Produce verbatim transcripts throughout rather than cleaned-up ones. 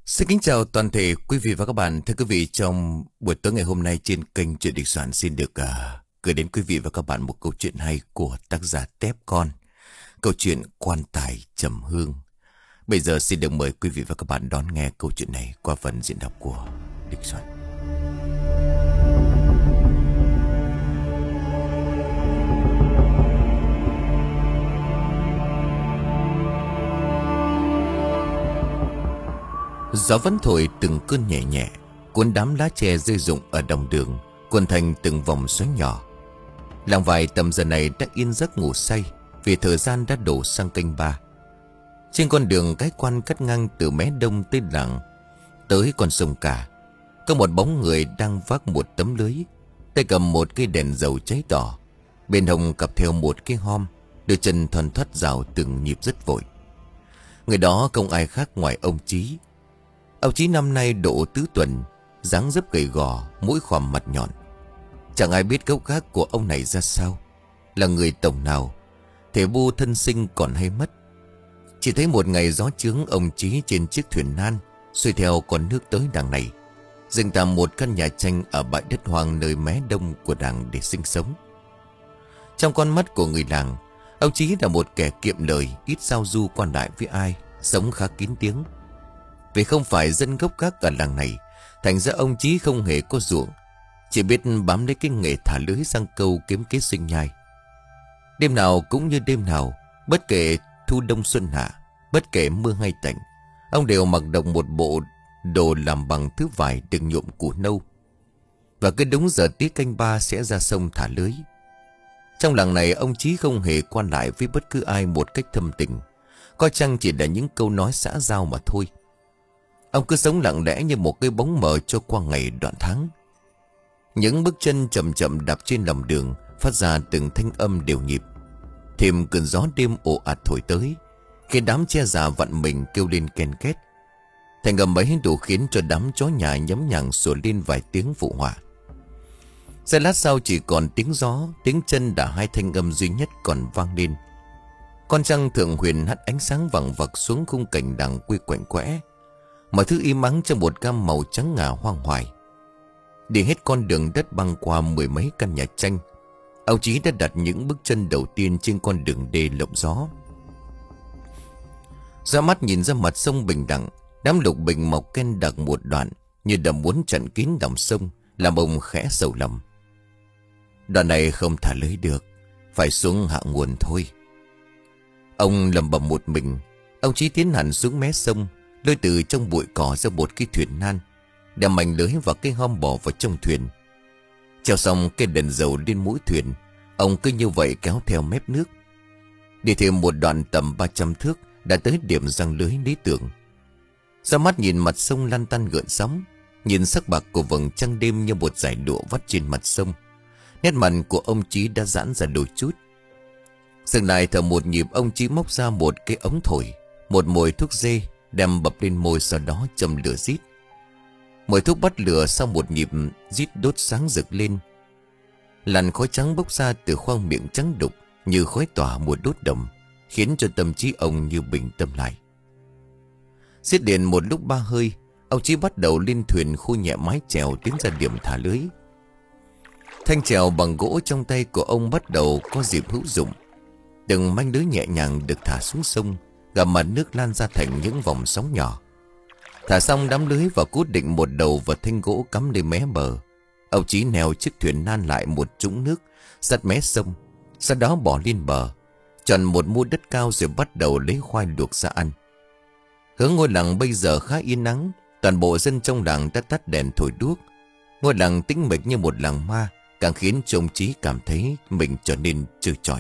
Xin kính chào toàn thể quý vị và các bạn. Thưa quý vị, trong buổi tối ngày hôm nay trên kênh Chuyện Đình Soạn xin được uh, gửi đến quý vị và các bạn một câu chuyện hay của tác giả Tép Con. Câu chuyện Quan Tài Trầm Hương. Bây giờ xin được mời quý vị và các bạn đón nghe câu chuyện này qua phần diễn đọc của Đình Soạn. Gió vẫn thổi từng cơn nhẹ nhẹ, cuốn đám lá tre rơi rụng ở đồng đường, cuốn thành từng vòng xoáy nhỏ. Làng Vài tầm giờ này đã yên giấc ngủ say, vì thời gian đã đổ sang canh ba. Trên con đường cái quan cắt ngang từ mé đông tới làng, tới con sông Cả, có một bóng người đang vác một tấm lưới, tay cầm một cây đèn dầu cháy đỏ, bên hông cặp theo một cái hom, đôi chân thoăn thoắt rào từng nhịp rất vội. Người đó không ai khác ngoài ông Chí. Ông Chí năm nay độ tứ tuần, dáng dấp gầy gò, mũi khòm mặt nhọn. Chẳng ai biết gốc gác của ông này ra sao, là người tổng nào, thể bu thân sinh còn hay mất. Chỉ thấy một ngày gió chướng, ông Chí trên chiếc thuyền nan xuôi theo con nước tới đằng này, dựng tạm một căn nhà tranh ở bãi đất hoang nơi mé đông của đàng để sinh sống. Trong con mắt của người làng, ông Chí là một kẻ kiệm lời, ít giao du quan đại với ai, sống khá kín tiếng. Vì không phải dân gốc gác ở làng này, thành ra ông Chí không hề có ruộng, chỉ biết bám lấy cái nghề thả lưới giăng câu kiếm kế sinh nhai. Đêm nào cũng như đêm nào, bất kể thu đông xuân hạ, bất kể mưa hay tạnh, ông đều mặc đồng một bộ đồ làm bằng thứ vải được nhuộm củ nâu, và cứ đúng giờ tía canh ba sẽ ra sông thả lưới. Trong làng này, ông Chí không hề quan lại với bất cứ ai một cách thâm tình, coi chăng chỉ là những câu nói xã giao mà thôi. Ông cứ sống lặng lẽ như một cái bóng mờ cho qua ngày đoạn tháng. Những bước chân chậm chậm đạp trên lòng đường phát ra từng thanh âm đều nhịp. Thêm cơn gió đêm ồ ạt thổi tới, khi đám che già vặn mình kêu lên ken két. Thành âm ấy đủ khiến cho đám chó nhà nhấm nhằng sủa lên vài tiếng phụ họa. Giây lát sau chỉ còn tiếng gió, tiếng chân đã hai thanh âm duy nhất còn vang lên. Con trăng thượng huyền hắt ánh sáng vằng vặc xuống khung cảnh đằng quy quạnh quẽ. Mọi thứ im ắng trong một gam màu trắng ngà hoang hoài. Đi hết con đường đất băng qua mười mấy căn nhà tranh, ông Chí đã đặt những bước chân đầu tiên trên con đường đê lộng gió. Ra mắt nhìn ra mặt sông bình đẳng, đám lục bình mọc ken đặc một đoạn, như đã muốn chặn kín dòng sông, làm ông khẽ sầu lòng. Đoạn này không thả lưới được, phải xuống hạ nguồn thôi. Ông lẩm bẩm một mình. Ông Chí tiến hẳn xuống mé sông, lôi từ trong bụi cỏ ra một cái thuyền nan, đem mảnh lưới và cái hom bỏ vào trong thuyền. Treo xong cái đèn dầu lên mũi thuyền, ông cứ như vậy kéo theo mép nước. Đi thêm một đoạn tầm ba trăm thước đã tới điểm giăng lưới lý tưởng. Ra mắt nhìn mặt sông lăn tăn gợn sóng, nhìn sắc bạc của vầng trăng đêm như một dải lụa vắt trên mặt sông. Nét mặt của ông Chí đã giãn ra đôi chút. Dừng lại thở một nhịp, ông Chí móc ra một cái ống thổi, một mồi thuốc dê, đem bập lên môi, sau đó châm lửa rít. Mồi thuốc bắt lửa sau một nhịp rít đốt sáng rực lên. Làn khói trắng bốc ra từ khoang miệng trắng đục như khói tỏa mùa đốt đồng, khiến cho tâm trí ông như bình tâm lại. Xiết điện một lúc ba hơi, ông Chí bắt đầu lên thuyền khu nhẹ mái chèo tiến ra điểm thả lưới. Thanh chèo bằng gỗ trong tay của ông bắt đầu có dịp hữu dụng. Từng manh lưới nhẹ nhàng được thả xuống sông, gặp mặt nước lan ra thành những vòng sóng nhỏ. Thả xong đám lưới và cố định một đầu vào thanh gỗ cắm lên mé bờ, ông Chí neo chiếc thuyền nan lại một trũng nước sát mé sông, sau đó bỏ lên bờ, chọn một mua đất cao rồi bắt đầu lấy khoai luộc ra ăn. Hướng ngôi làng bây giờ khá yên nắng, toàn bộ dân trong làng đã tắt đèn thổi đuốc. Ngôi làng tĩnh mịch như một làng ma, càng khiến cho ông Chí cảm thấy mình trở nên trơ trọi.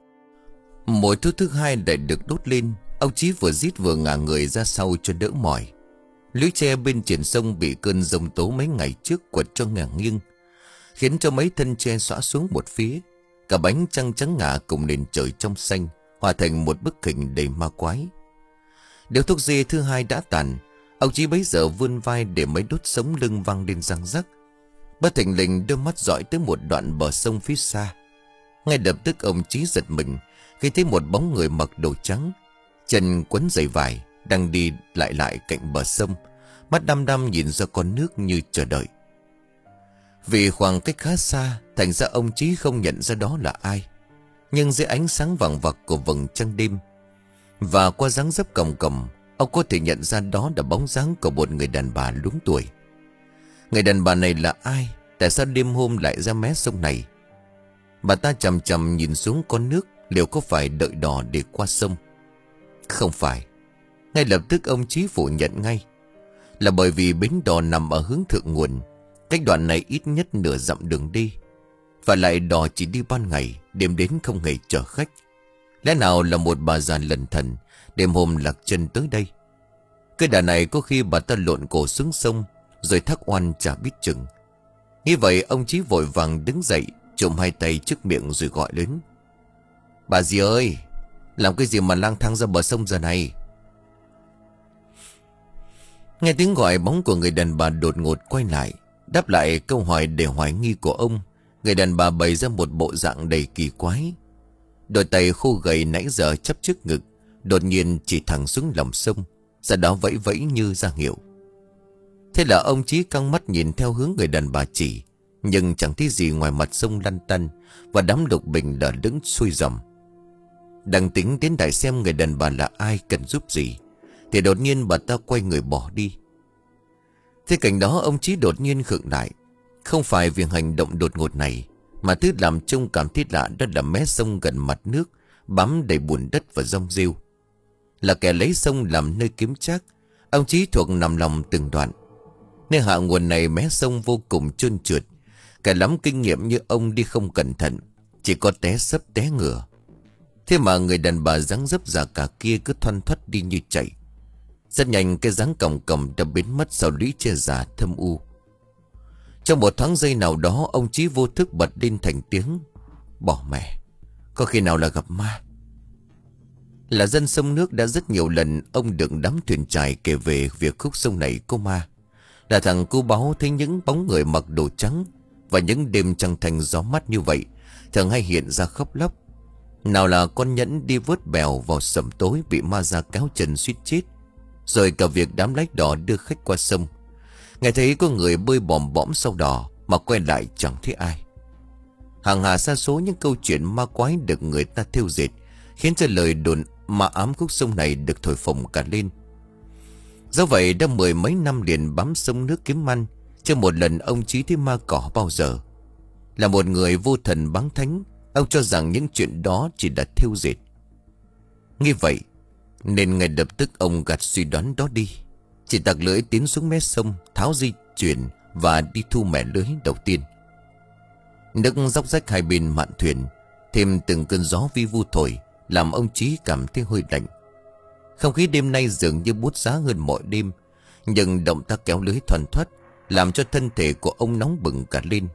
Mồi thuốc thứ hai lại được đốt lên. Ông Chí vừa rít vừa ngả người ra sau cho đỡ mỏi. Lưới tre bên triển sông bị cơn giông tố mấy ngày trước quật cho ngả nghiêng, khiến cho mấy thân tre xõa xuống một phía. Cả bánh trăng trắng ngả cùng nền trời trong xanh hòa thành một bức hình đầy ma quái. Điếu thuốc dê thứ hai đã tàn. Ông Chí bấy giờ vươn vai để mấy đốt sống lưng văng lên răng rắc. Bất thình lình đôi mắt dõi tới một đoạn bờ sông phía xa. Ngay lập tức ông Chí giật mình khi thấy một bóng người mặc đồ trắng, chân quấn giày vải, đang đi lại lại cạnh bờ sông, mắt đăm đăm nhìn ra con nước như chờ đợi. Vì khoảng cách khá xa, thành ra ông Chí không nhận ra đó là ai. Nhưng dưới ánh sáng vàng vặc của vầng trăng đêm và qua dáng dấp còng còng, ông có thể nhận ra đó là bóng dáng của một người đàn bà luống tuổi. Người đàn bà này là ai? Tại sao đêm hôm lại ra mé sông này? Bà ta chằm chằm nhìn xuống con nước, liệu có phải đợi đò để qua sông? Không phải. Ngay lập tức ông Chí phủ nhận ngay. Là bởi vì bến đò nằm ở hướng thượng nguồn, cách đoạn này ít nhất nửa dặm đường đi. Và lại đò chỉ đi ban ngày, đêm đến không hề chở khách. Lẽ nào là một bà già lần thần đêm hôm lạc chân tới đây? Cái đà này có khi bà ta lộn cổ xuống sông rồi thác oan chả biết chừng. Nghĩ vậy ông Chí vội vàng đứng dậy, trộm hai tay trước miệng rồi gọi lớn: Bà dì ơi, làm cái gì mà lang thang ra bờ sông giờ này? Nghe tiếng gọi, bóng của người đàn bà đột ngột quay lại, đáp lại câu hỏi để hoài nghi của ông. Người đàn bà bày ra một bộ dạng đầy kỳ quái. Đôi tay khô gầy nãy giờ chắp trước ngực đột nhiên chỉ thẳng xuống lòng sông, sau đó vẫy vẫy như ra hiệu. Thế là ông Chí căng mắt nhìn theo hướng người đàn bà chỉ, nhưng chẳng thấy gì ngoài mặt sông lăn tăn và đám lục bình đã đứng xuôi dòng. Đang tính đến đại xem người đàn bà là ai, cần giúp gì, thì đột nhiên bà ta quay người bỏ đi. Thế cảnh đó ông Chí đột nhiên khựng lại. Không phải vì hành động đột ngột này, mà thứ làm trông cảm thấy lạ đó là mé sông gần mặt nước bám đầy bùn đất và rong rêu. Là kẻ lấy sông làm nơi kiếm trác, ông Chí thuộc nằm lòng từng đoạn. Nơi hạ nguồn này mé sông vô cùng trơn trượt, kẻ lắm kinh nghiệm như ông đi không cẩn thận chỉ có té sấp té ngửa. Thế mà người đàn bà dáng dấp già cả kia cứ thoăn thoắt đi như chạy. Rất nhanh cái dáng còng còng đã biến mất sau lũy che già thâm u. Trong một thoáng giây nào đó, ông Chí vô thức bật lên thành tiếng: Bỏ mẹ, có khi nào là gặp ma? Là dân sông nước đã rất nhiều lần ông được đám thuyền chài kể về việc khúc sông này có ma. Là thằng cu báo thấy những bóng người mặc đồ trắng, và những đêm trăng thanh gió mát như vậy thường hay hiện ra khóc lóc. Nào là con nhẫn đi vớt bèo vào sẩm tối bị ma ra kéo chân suýt chết, rồi cả việc đám lách đò đưa khách qua sông, nghe thấy có người bơi bòm bõm sau đò mà quay lại chẳng thấy ai. Hàng hà sa số những câu chuyện ma quái được người ta thêu dệt, khiến cho lời đồn ma ám khúc sông này được thổi phồng cả lên. Do vậy đã mười mấy năm liền bám sông nước kiếm ăn, chưa một lần ông Chí thấy ma cỏ bao giờ. Là một người vô thần báng thánh, ông cho rằng những chuyện đó chỉ là thêu dệt. Như vậy nên ngay lập tức ông gạt suy đoán đó đi, chỉ tặc lưỡi tiến xuống mé sông, tháo dây chuyền và đi thu mẻ lưới đầu tiên. Nước róc rách hai bên mạn thuyền, thêm từng cơn gió vi vu thổi, làm ông Chí cảm thấy hơi lạnh. Không khí đêm nay dường như buốt giá hơn mọi đêm, nhưng động tác kéo lưới thoăn thoắt làm cho thân thể của ông nóng bừng cả lên.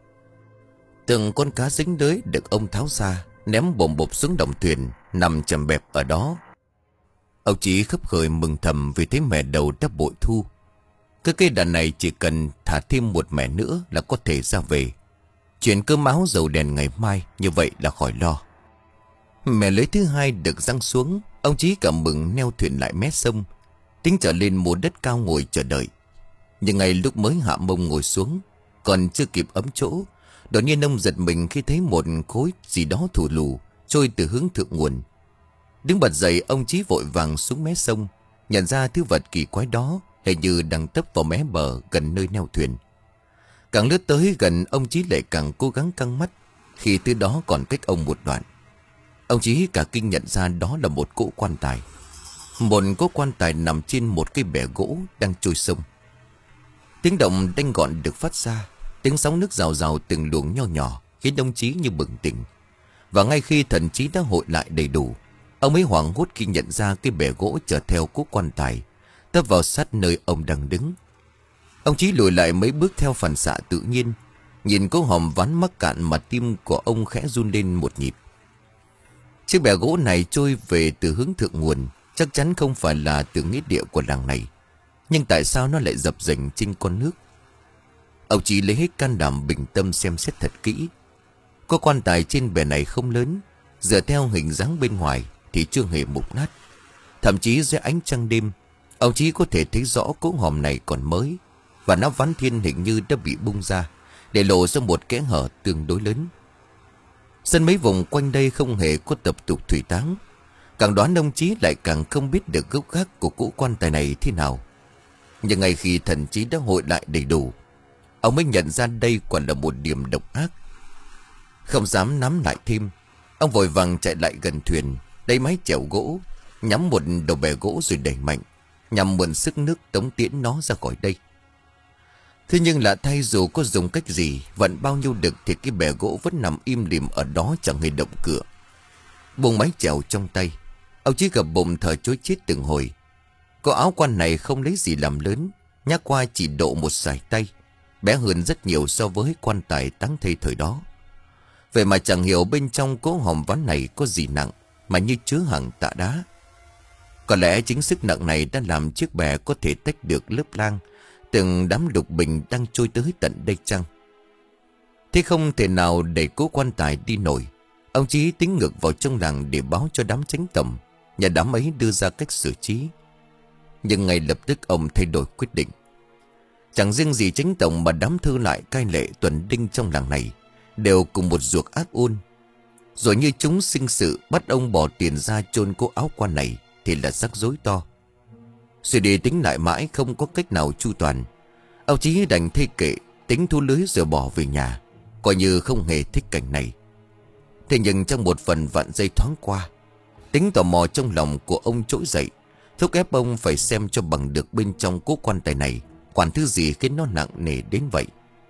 Từng con cá dính lưới được ông tháo ra, ném bồm bộp xuống đồng thuyền, nằm chầm bẹp ở đó. Ông Chí khấp khởi mừng thầm vì thấy mẻ đầu đã bội thu. Cái cây đàn này chỉ cần thả thêm một mẻ nữa là có thể ra về. Chuyện cơm áo dầu đèn ngày mai như vậy là khỏi lo. Mẻ lưới thứ hai được giăng xuống, ông Chí cảm mừng neo thuyền lại mé sông, tính trở lên một đất cao ngồi chờ đợi. Nhưng ngay lúc mới hạ mông ngồi xuống, còn chưa kịp ấm chỗ, đột nhiên ông giật mình khi thấy một khối gì đó thù lù trôi từ hướng thượng nguồn. Đứng bật dậy, ông Chí vội vàng xuống mé sông, nhận ra thứ vật kỳ quái đó hình như đang tấp vào mé bờ gần nơi neo thuyền. Càng lướt tới gần, ông Chí lại càng cố gắng căng mắt, khi thứ đó còn cách ông một đoạn. Ông Chí cả kinh nhận ra đó là một cỗ quan tài. Một cỗ quan tài nằm trên một cây bè gỗ đang trôi sông. Tiếng động đanh gọn được phát ra, tiếng sóng nước rào rào từng luồng nho nhỏ khiến ông Chí như bừng tỉnh. Và ngay khi thần trí đã hội lại đầy đủ, ông ấy hoảng hốt khi nhận ra cái bè gỗ chở theo cỗ quan tài tấp vào sát nơi ông đang đứng. Ông Chí lùi lại mấy bước theo phản xạ tự nhiên, nhìn cỗ hòm ván mắc cạn mà tim của ông khẽ run lên một nhịp. Chiếc bè gỗ này trôi về từ hướng thượng nguồn, chắc chắn không phải là từ nghĩa địa của làng này. Nhưng tại sao nó lại dập dềnh trên con nước? Ông Chí lấy hết can đảm bình tâm xem xét thật kỹ. Có quan tài trên bè này không lớn, dựa theo hình dáng bên ngoài thì chưa hề mục nát. Thậm chí dưới ánh trăng đêm, Ông Chí có thể thấy rõ cỗ hòm này còn mới, và nắp ván thiên hình như đã bị bung ra, để lộ ra một kẽ hở tương đối lớn. Sân mấy vùng quanh đây không hề có tập tục thủy táng. Càng đoán ông Chí lại càng không biết được gốc gác của cỗ quan tài này thế nào. Nhưng ngay khi thần trí đã hội lại đầy đủ, ông mới nhận ra đây còn là một điểm độc ác. Không dám nắm lại thêm, ông vội vàng chạy lại gần thuyền, lấy mái chèo gỗ, nhắm một đầu bè gỗ rồi đẩy mạnh, nhằm mượn sức nước tống tiễn nó ra khỏi đây. Thế nhưng lạ thay, dù có dùng cách gì, vận bao nhiêu lực thì cái bè gỗ vẫn nằm im lìm ở đó, chẳng hề động cửa. Buông mái chèo trong tay, ông Chí gập bụng thở chối chết từng hồi. Có áo quan này không lấy gì làm lớn, nhắc qua chỉ độ một sải tay, bé hơn rất nhiều so với quan tài táng thây thời đó. Vậy mà chẳng hiểu bên trong cỗ hòm ván này có gì nặng mà như chứa hàng tạ đá. Có lẽ chính sức nặng này đã làm chiếc bè có thể tách được lớp lang từng đám lục bình đang trôi tới tận đây chăng? Thế không thể nào để cố quan tài đi nổi. Ông Chí tính ngược vào trong làng để báo cho đám chánh tổng, nhà đám ấy đưa ra cách xử trí. Nhưng ngay lập tức ông thay đổi quyết định. Chẳng riêng gì chánh tổng mà đám thư lại cai lệ tuần đinh trong làng này đều cùng một ruột ác ôn. Rồi như chúng sinh sự bắt ông bỏ tiền ra chôn cố áo quan này thì là rắc rối to. Suy đi tính lại mãi không có cách nào chu toàn, ông Chí đành thay kệ, tính thu lưới rồi bỏ về nhà, coi như không hề thích cảnh này. Thế nhưng trong một phần vạn giây thoáng qua, tính tò mò trong lòng của ông trỗi dậy, thúc ép ông phải xem cho bằng được bên trong cố quan tài này quản thứ gì khiến nó nặng nề đến vậy.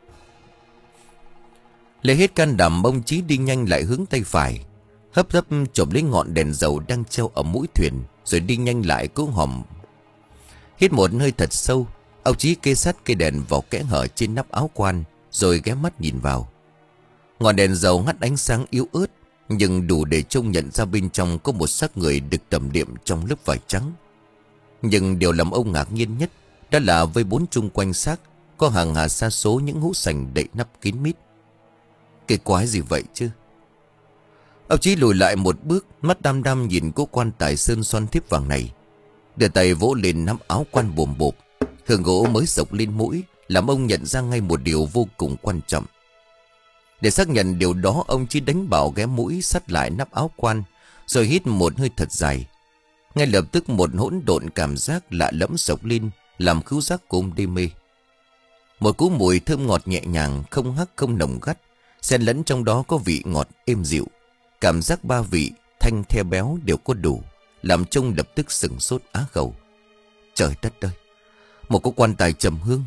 Lấy hết can đảm, ông Chí đi nhanh lại hướng tay phải, hấp tấp chộp lấy ngọn đèn dầu đang treo ở mũi thuyền, rồi đi nhanh lại cố hòm. Hít một hơi thật sâu, ông Chí kê sát cây đèn vào kẽ hở trên nắp áo quan, rồi ghé mắt nhìn vào. Ngọn đèn dầu hắt ánh sáng yếu ớt, nhưng đủ để trông nhận ra bên trong có một xác người được tẩm đệm trong lớp vải trắng. Nhưng điều làm ông ngạc nhiên nhất đó là với bốn chung quanh xác có hàng hà sa số những hũ sành đậy nắp kín mít. Cái quái gì vậy chứ? Ông Chí lùi lại một bước, mắt đăm đăm nhìn cố quan tài sơn son thiếp vàng này, đưa tay vỗ lên nắm áo quan bồm bộp. Hương gỗ mới sộc lên mũi làm ông nhận ra ngay một điều vô cùng quan trọng. Để xác nhận điều đó, ông Chí đánh bảo ghé mũi sát lại nắp áo quan, rồi hít một hơi thật dài. Ngay lập tức một hỗn độn cảm giác lạ lẫm sộc lên, làm khứu giác của ông đê mê. Một cú mùi thơm ngọt nhẹ nhàng, không hắc không nồng gắt, xen lẫn trong đó có vị ngọt êm dịu. Cảm giác ba vị thanh the béo đều có đủ, làm trông lập tức sửng sốt á khẩu. Trời đất ơi, một cái quan tài trầm hương.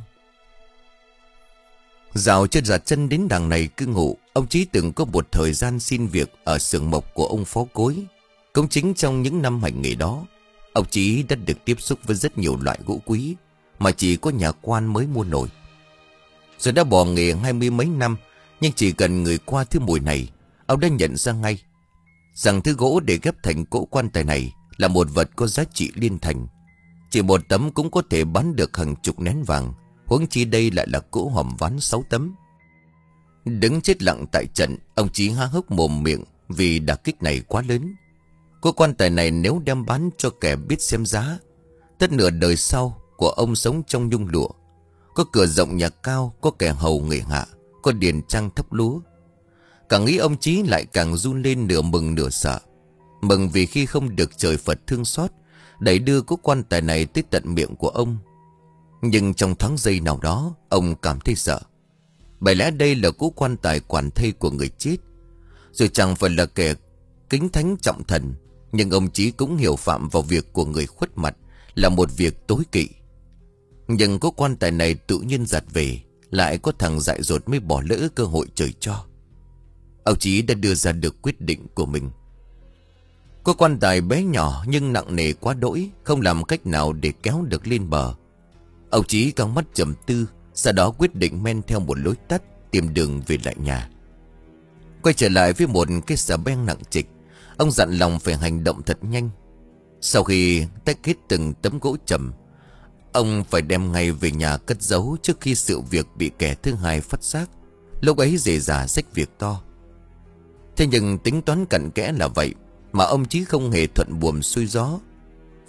Dạo chân giặt chân đến đằng này cư ngụ, ông Chí từng có một thời gian xin việc ở xưởng mộc của ông phó cối. Cũng chính trong những năm hành nghề đó, ông Chí đã được tiếp xúc với rất nhiều loại gỗ quý mà chỉ có nhà quan mới mua nổi. Rồi đã bỏ nghề hai mươi mấy năm, nhưng chỉ cần người qua thứ mùi này, ông đã nhận ra ngay rằng thứ gỗ để ghép thành cỗ quan tài này là một vật có giá trị liên thành. Chỉ một tấm cũng có thể bán được hàng chục nén vàng, huống chi đây lại là cỗ hòm ván sáu tấm. Đứng chết lặng tại trận, ông Chí há hốc mồm miệng vì đả kích này quá lớn. Cỗ quan tài này nếu đem bán cho kẻ biết xem giá, tất nửa đời sau của ông sống trong nhung lụa. Có cửa rộng nhà cao, có kẻ hầu người hạ, có điền trang thấp lúa. Càng nghĩ ông Chí lại càng run lên, nửa mừng nửa sợ. Mừng vì khi không được trời Phật thương xót đẩy đưa cỗ quan tài này tới tận miệng của ông. Nhưng trong thoáng giây nào đó, ông cảm thấy sợ. Bởi lẽ đây là cỗ quan tài quản thây của người chết. Rồi chẳng phải là kẻ kính thánh trọng thần, nhưng ông Chí cũng hiểu phạm vào việc của người khuất mặt là một việc tối kỵ. Nhưng cỗ quan tài này tự nhiên giặt về, lại có thằng dại dột mới bỏ lỡ cơ hội trời cho. Ông Chí đã đưa ra được quyết định của mình. Cỗ quan tài bé nhỏ nhưng nặng nề quá đỗi, không làm cách nào để kéo được lên bờ. Ông Chí căng mắt trầm tư, sau đó quyết định men theo một lối tắt tìm đường về lại nhà. Quay trở lại với một cái xà beng nặng trịch, ông dặn lòng phải hành động thật nhanh. Sau khi tách hết từng tấm gỗ trầm, ông phải đem ngay về nhà cất giấu trước khi sự việc bị kẻ thứ hai phát giác. Lúc ấy dễ dàng xách việc to. Thế nhưng tính toán cặn kẽ là vậy mà ông Chí không hề thuận buồm xuôi gió.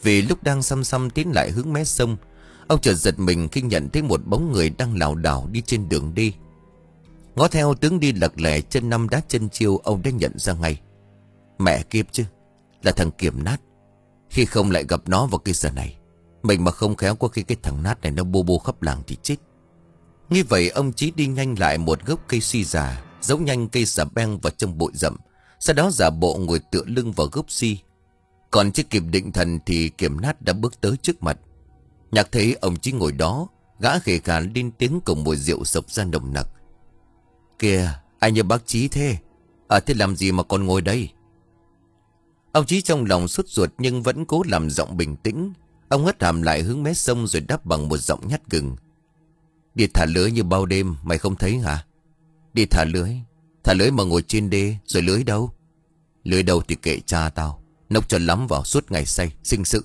Vì lúc đang xăm xăm tiến lại hướng mé sông, ông chợt giật mình khi nhận thấy một bóng người đang lảo đảo đi trên đường đi. Ngó theo tướng đi lật lẻ chân năm đá chân chiêu, ông đã nhận ra ngay. Mẹ kiếp chứ, là thằng Kiểm Nát. Khi không lại gặp nó vào cái giờ này, mình mà không khéo có khi cái thằng Nát này nó bô bô khắp làng thì chết. Như vậy ông Chí đi nhanh lại một gốc cây si già, giấu nhanh cây xà beng vào trong bụi rậm, sau đó giả bộ ngồi tựa lưng vào gốc si. Còn chưa kịp định thần thì Kiểm Nát đã bước tới trước mặt. Nhạc thấy ông Chí ngồi đó, gã khề khàn lên tiếng cùng mùi rượu sộc ra nồng nặc. Kìa, ai như bác Chí thế? À thế làm gì mà còn ngồi đây? Ông Chí trong lòng sốt ruột nhưng vẫn cố làm giọng bình tĩnh. Ông hất hàm lại hướng mé sông rồi đáp bằng một giọng nhát gừng. Đi thả lưới như bao đêm mày không thấy hả? Đi thả lưới. Thả lưới mà ngồi trên đê. Rồi lưới đâu? Lưới đâu thì kệ cha tao. Nốc cho lắm vào suốt ngày say sinh sự.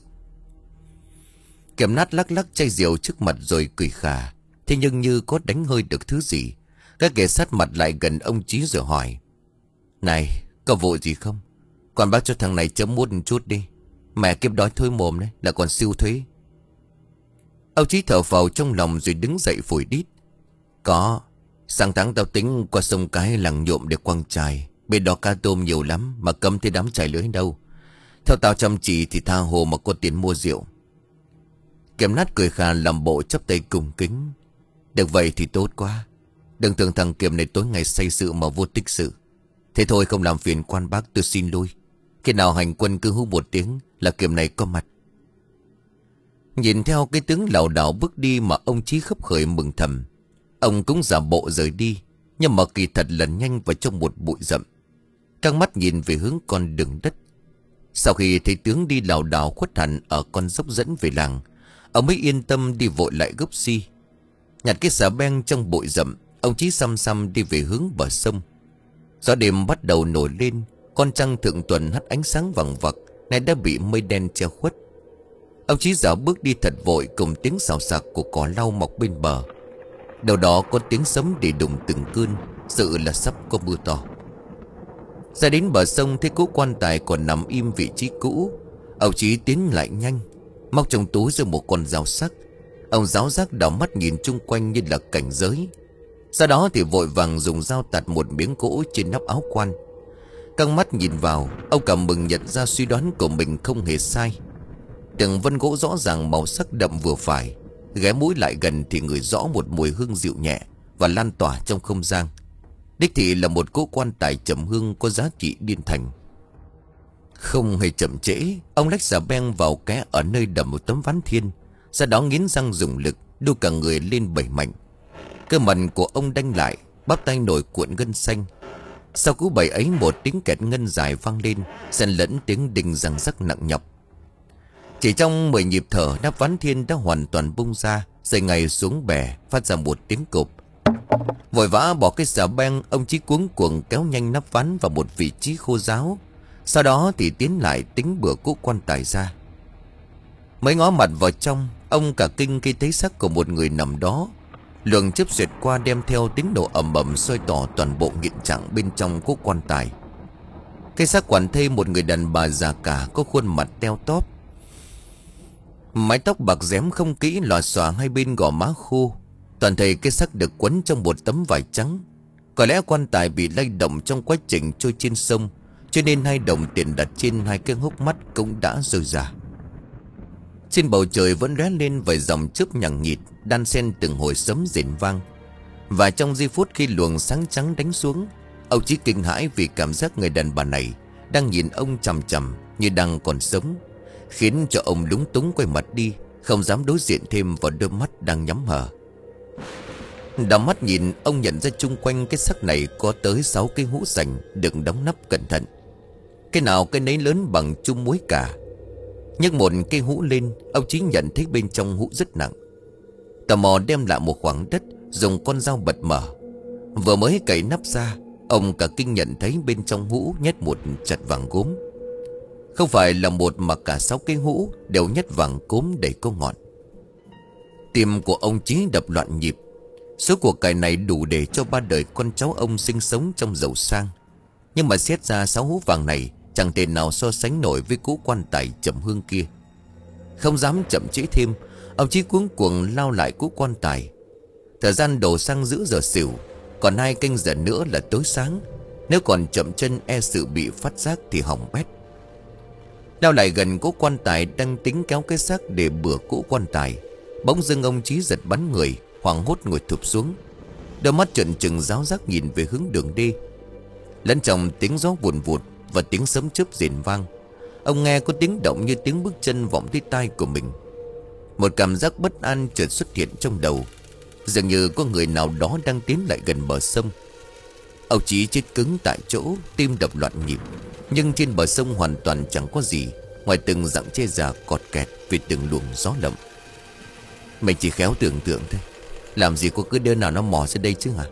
Kiểm Nát lắc lắc chai rượu trước mặt rồi cười khà. Thế nhưng như có đánh hơi được thứ gì. Các kẻ sát mặt lại gần ông Chí rồi hỏi. Này, có vụ gì không? Còn bác cho thằng này chấm mút một chút đi. Mẹ kiếp đói thôi mồm đấy, là còn siêu thuế. Ông Chí thở phào trong lòng rồi đứng dậy phủi đít. Có, sáng tháng tao tính qua sông Cái làng nhộm để quăng chài. Bên đó cá tôm nhiều lắm mà cấm thấy đám chài lưới đâu. Theo tao chăm chỉ thì tha hồ mà có tiền mua rượu. Kiểm Nát cười khà làm bộ chắp tay cung kính. Được vậy thì tốt quá. Đừng tưởng thằng Kiểm này tối ngày say sự mà vô tích sự. Thế thôi không làm phiền quan bác, tôi xin lui. Khi nào hành quân cứ hú một tiếng là Kiểm này có mặt. Nhìn theo cái tướng lảo đảo bước đi mà ông Chí khấp khởi mừng thầm. Ông cũng giả bộ rời đi, nhưng mà kỳ thật lần nhanh vào trong một bụi rậm. Căng mắt nhìn về hướng con đường đất. Sau khi thấy tướng đi lảo đảo khuất hẳn ở con dốc dẫn về làng, ông mới yên tâm đi vội lại gốc si. Nhặt cái xà beng trong bụi rậm, ông Chí xăm xăm đi về hướng bờ sông. Gió đêm bắt đầu nổi lên, con trăng thượng tuần hắt ánh sáng vằng vặc, nay đã bị mây đen che khuất. Ông Chí dạo bước đi thật vội cùng tiếng xào xạc của cỏ lau mọc bên bờ. Đầu đó có tiếng sấm để đùng từng cơn, dự là sắp có mưa to. Ra đến bờ sông thấy cố quan tài còn nằm im vị trí cũ. Ông Chí tiến lại nhanh, móc trong túi ra một con dao sắc. Ông giáo giác đảo mắt nhìn chung quanh như là cảnh giới. Sau đó thì vội vàng dùng dao tạt một miếng gỗ trên nắp áo quan. Căng mắt nhìn vào, ông cảm mừng nhận ra suy đoán của mình không hề sai. Từng vân gỗ rõ ràng màu sắc đậm vừa phải. Ghé mũi lại gần thì ngửi rõ một mùi hương dịu nhẹ và lan tỏa trong không gian. Đích thị là một cỗ quan tài trầm hương có giá trị điên thành. Không hề chậm trễ, ông lách xà beng vào kẽ ở nơi đầm một tấm ván thiên. Sau đó nghiến răng dùng lực, đu cả người lên bảy mạnh. Cơ mặt của ông đanh lại, bắp tay nổi cuộn gân xanh. Sau cú bẩy ấy một tiếng kẹt ngân dài vang lên, xen lẫn tiếng đinh răng rắc nặng nhọc. Chỉ trong mười nhịp thở, nắp ván thiên đã hoàn toàn bung ra, rơi ngay xuống bè, phát ra một tiếng cộp. Vội vã bỏ cái xà beng, ông Chí cuống cuồng kéo nhanh nắp ván vào một vị trí khô ráo. Sau đó thì tiến lại tính bừa cỗ quan tài ra. Mới ngó mặt vào trong, ông cả kinh khi thấy xác của một người nằm đó. Luồng chớp xẹt qua đem theo tiếng nổ ầm ầm soi tỏ toàn bộ hiện trạng bên trong cỗ quan tài. Cái xác quản thây một người đàn bà già cả, có khuôn mặt teo tóp, mái tóc bạc rém không kỹ lòa xòa hai bên gò má khô. Toàn thể cái xác được quấn trong một tấm vải trắng. Có lẽ quan tài bị lay động trong quá trình trôi trên sông, cho nên hai đồng tiền đặt trên hai cái hốc mắt cũng đã rơi ra. Trên bầu trời vẫn lóe lên vài dòng chớp nhằng nhịt, đan xen từng hồi sấm rền vang. Và trong giây phút khi luồng sáng trắng đánh xuống, ông Chí kinh hãi vì cảm giác người đàn bà này đang nhìn ông chằm chằm như đang còn sống, khiến cho ông lúng túng quay mặt đi, không dám đối diện thêm vào đôi mắt đang nhắm hờ. Đảo mắt nhìn, ông nhận ra chung quanh cái xác này có tới sáu cái hũ sành được đóng nắp cẩn thận. Cái nào cái nấy lớn bằng chung muối cả. nhấc một cây hũ lên, ông Chí nhận thấy bên trong hũ rất nặng. Tò mò đem lại một khoảng đất, dùng con dao bật mở. Vừa mới cậy nắp ra, ông cả kinh nhận thấy bên trong hũ nhét một chặt vàng gốm. Không phải là một mà cả sáu cái hũ đều nhét vàng cốm đầy có ngọn. Tim của ông Chí đập loạn nhịp. Số của cải này đủ để cho ba đời con cháu ông sinh sống trong giàu sang. Nhưng mà xét ra sáu hũ vàng này chẳng thể nào so sánh nổi với cỗ quan tài trầm hương kia. Không dám chậm trễ thêm, ông Chí cuống cuồng lao lại cỗ quan tài. Thời gian đổ sang giữa giờ xỉu, còn hai canh giờ nữa là tối sáng. Nếu còn chậm chân e sự bị phát giác thì hỏng bét. Lao lại gần cỗ quan tài, đang tính kéo cái xác để bừa cỗ quan tài, bỗng dưng ông Chí giật bắn người, hoảng hốt ngồi thụp xuống. Đôi mắt trợn trừng ráo rác nhìn về hướng đường đi. Lẫn trong tiếng gió vùn vụt và tiếng sấm chớp rền vang, ông nghe có tiếng động như tiếng bước chân vọng tới tai của mình. Một cảm giác bất an chợt xuất hiện trong đầu, dường như có người nào đó đang tiến lại gần bờ sông. Ông Chí chết cứng tại chỗ, tim đập loạn nhịp. Nhưng trên bờ sông hoàn toàn chẳng có gì ngoài từng dặng tre già cọt kẹt vì từng luồng gió lộng. Mình chỉ khéo tưởng tượng thôi, làm gì có cứ đơn nào nó mò ra đây chứ hả?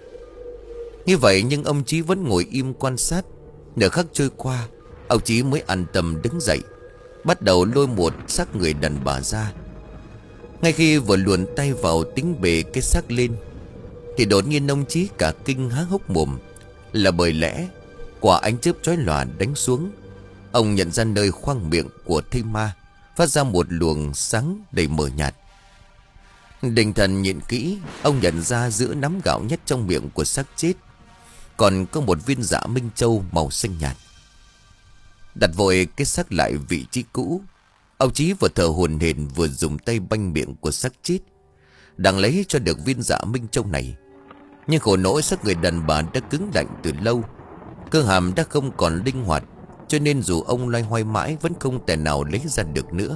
Như vậy nhưng ông Chí vẫn ngồi im quan sát. Nửa khắc trôi qua, ông Chí mới an tâm đứng dậy, bắt đầu lôi một xác người đàn bà ra. Ngay khi vừa luồn tay vào tính bề cái xác lên thì đột nhiên ông Chí cả kinh há hốc mồm. Là bởi lẽ quả ánh chớp chói lòa đánh xuống, ông nhận ra nơi khoang miệng của thây ma phát ra một luồng sáng đầy mờ nhạt. Định thần nhìn kỹ, ông nhận ra giữa nắm gạo nhét trong miệng của xác chết còn có một viên dạ minh châu màu xanh nhạt. Đặt vội cái xác lại vị trí cũ, ông Chí vừa thở hổn hển vừa dùng tay banh miệng của xác chết, đang lấy cho được viên dạ minh châu này. Nhưng khổ nỗi xác người đàn bà đã cứng lạnh từ lâu, cơ hàm đã không còn linh hoạt, cho nên dù ông loay hoay mãi vẫn không thể nào lấy ra được nữa.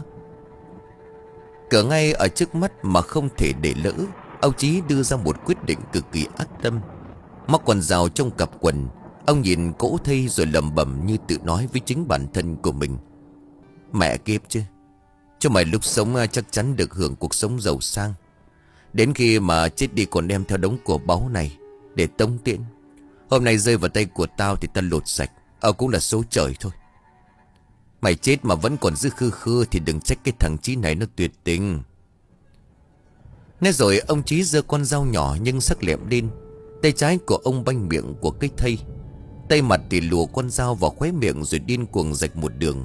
Cỡ ngay ở trước mắt mà không thể để lỡ, ông Chí đưa ra một quyết định cực kỳ ác tâm. Móc con dao trong cặp quần, ông nhìn cỗ thây rồi lẩm bẩm như tự nói với chính bản thân của mình: mẹ kiếp chứ, cho mày lúc sống chắc chắn được hưởng cuộc sống giàu sang, đến khi mà chết đi còn đem theo đống của báu này để tống tiễn. Hôm nay rơi vào tay của tao thì ta lột sạch, ờ cũng là số trời thôi. Mày chết mà vẫn còn giữ khư khư thì đừng trách cái thằng Chí này nó tuyệt tình. Nói rồi ông Chí giơ con dao nhỏ nhưng sắc lẹm lên. Tay trái của ông banh miệng của cái thây, tay mặt thì lùa con dao vào khóe miệng rồi điên cuồng rạch một đường.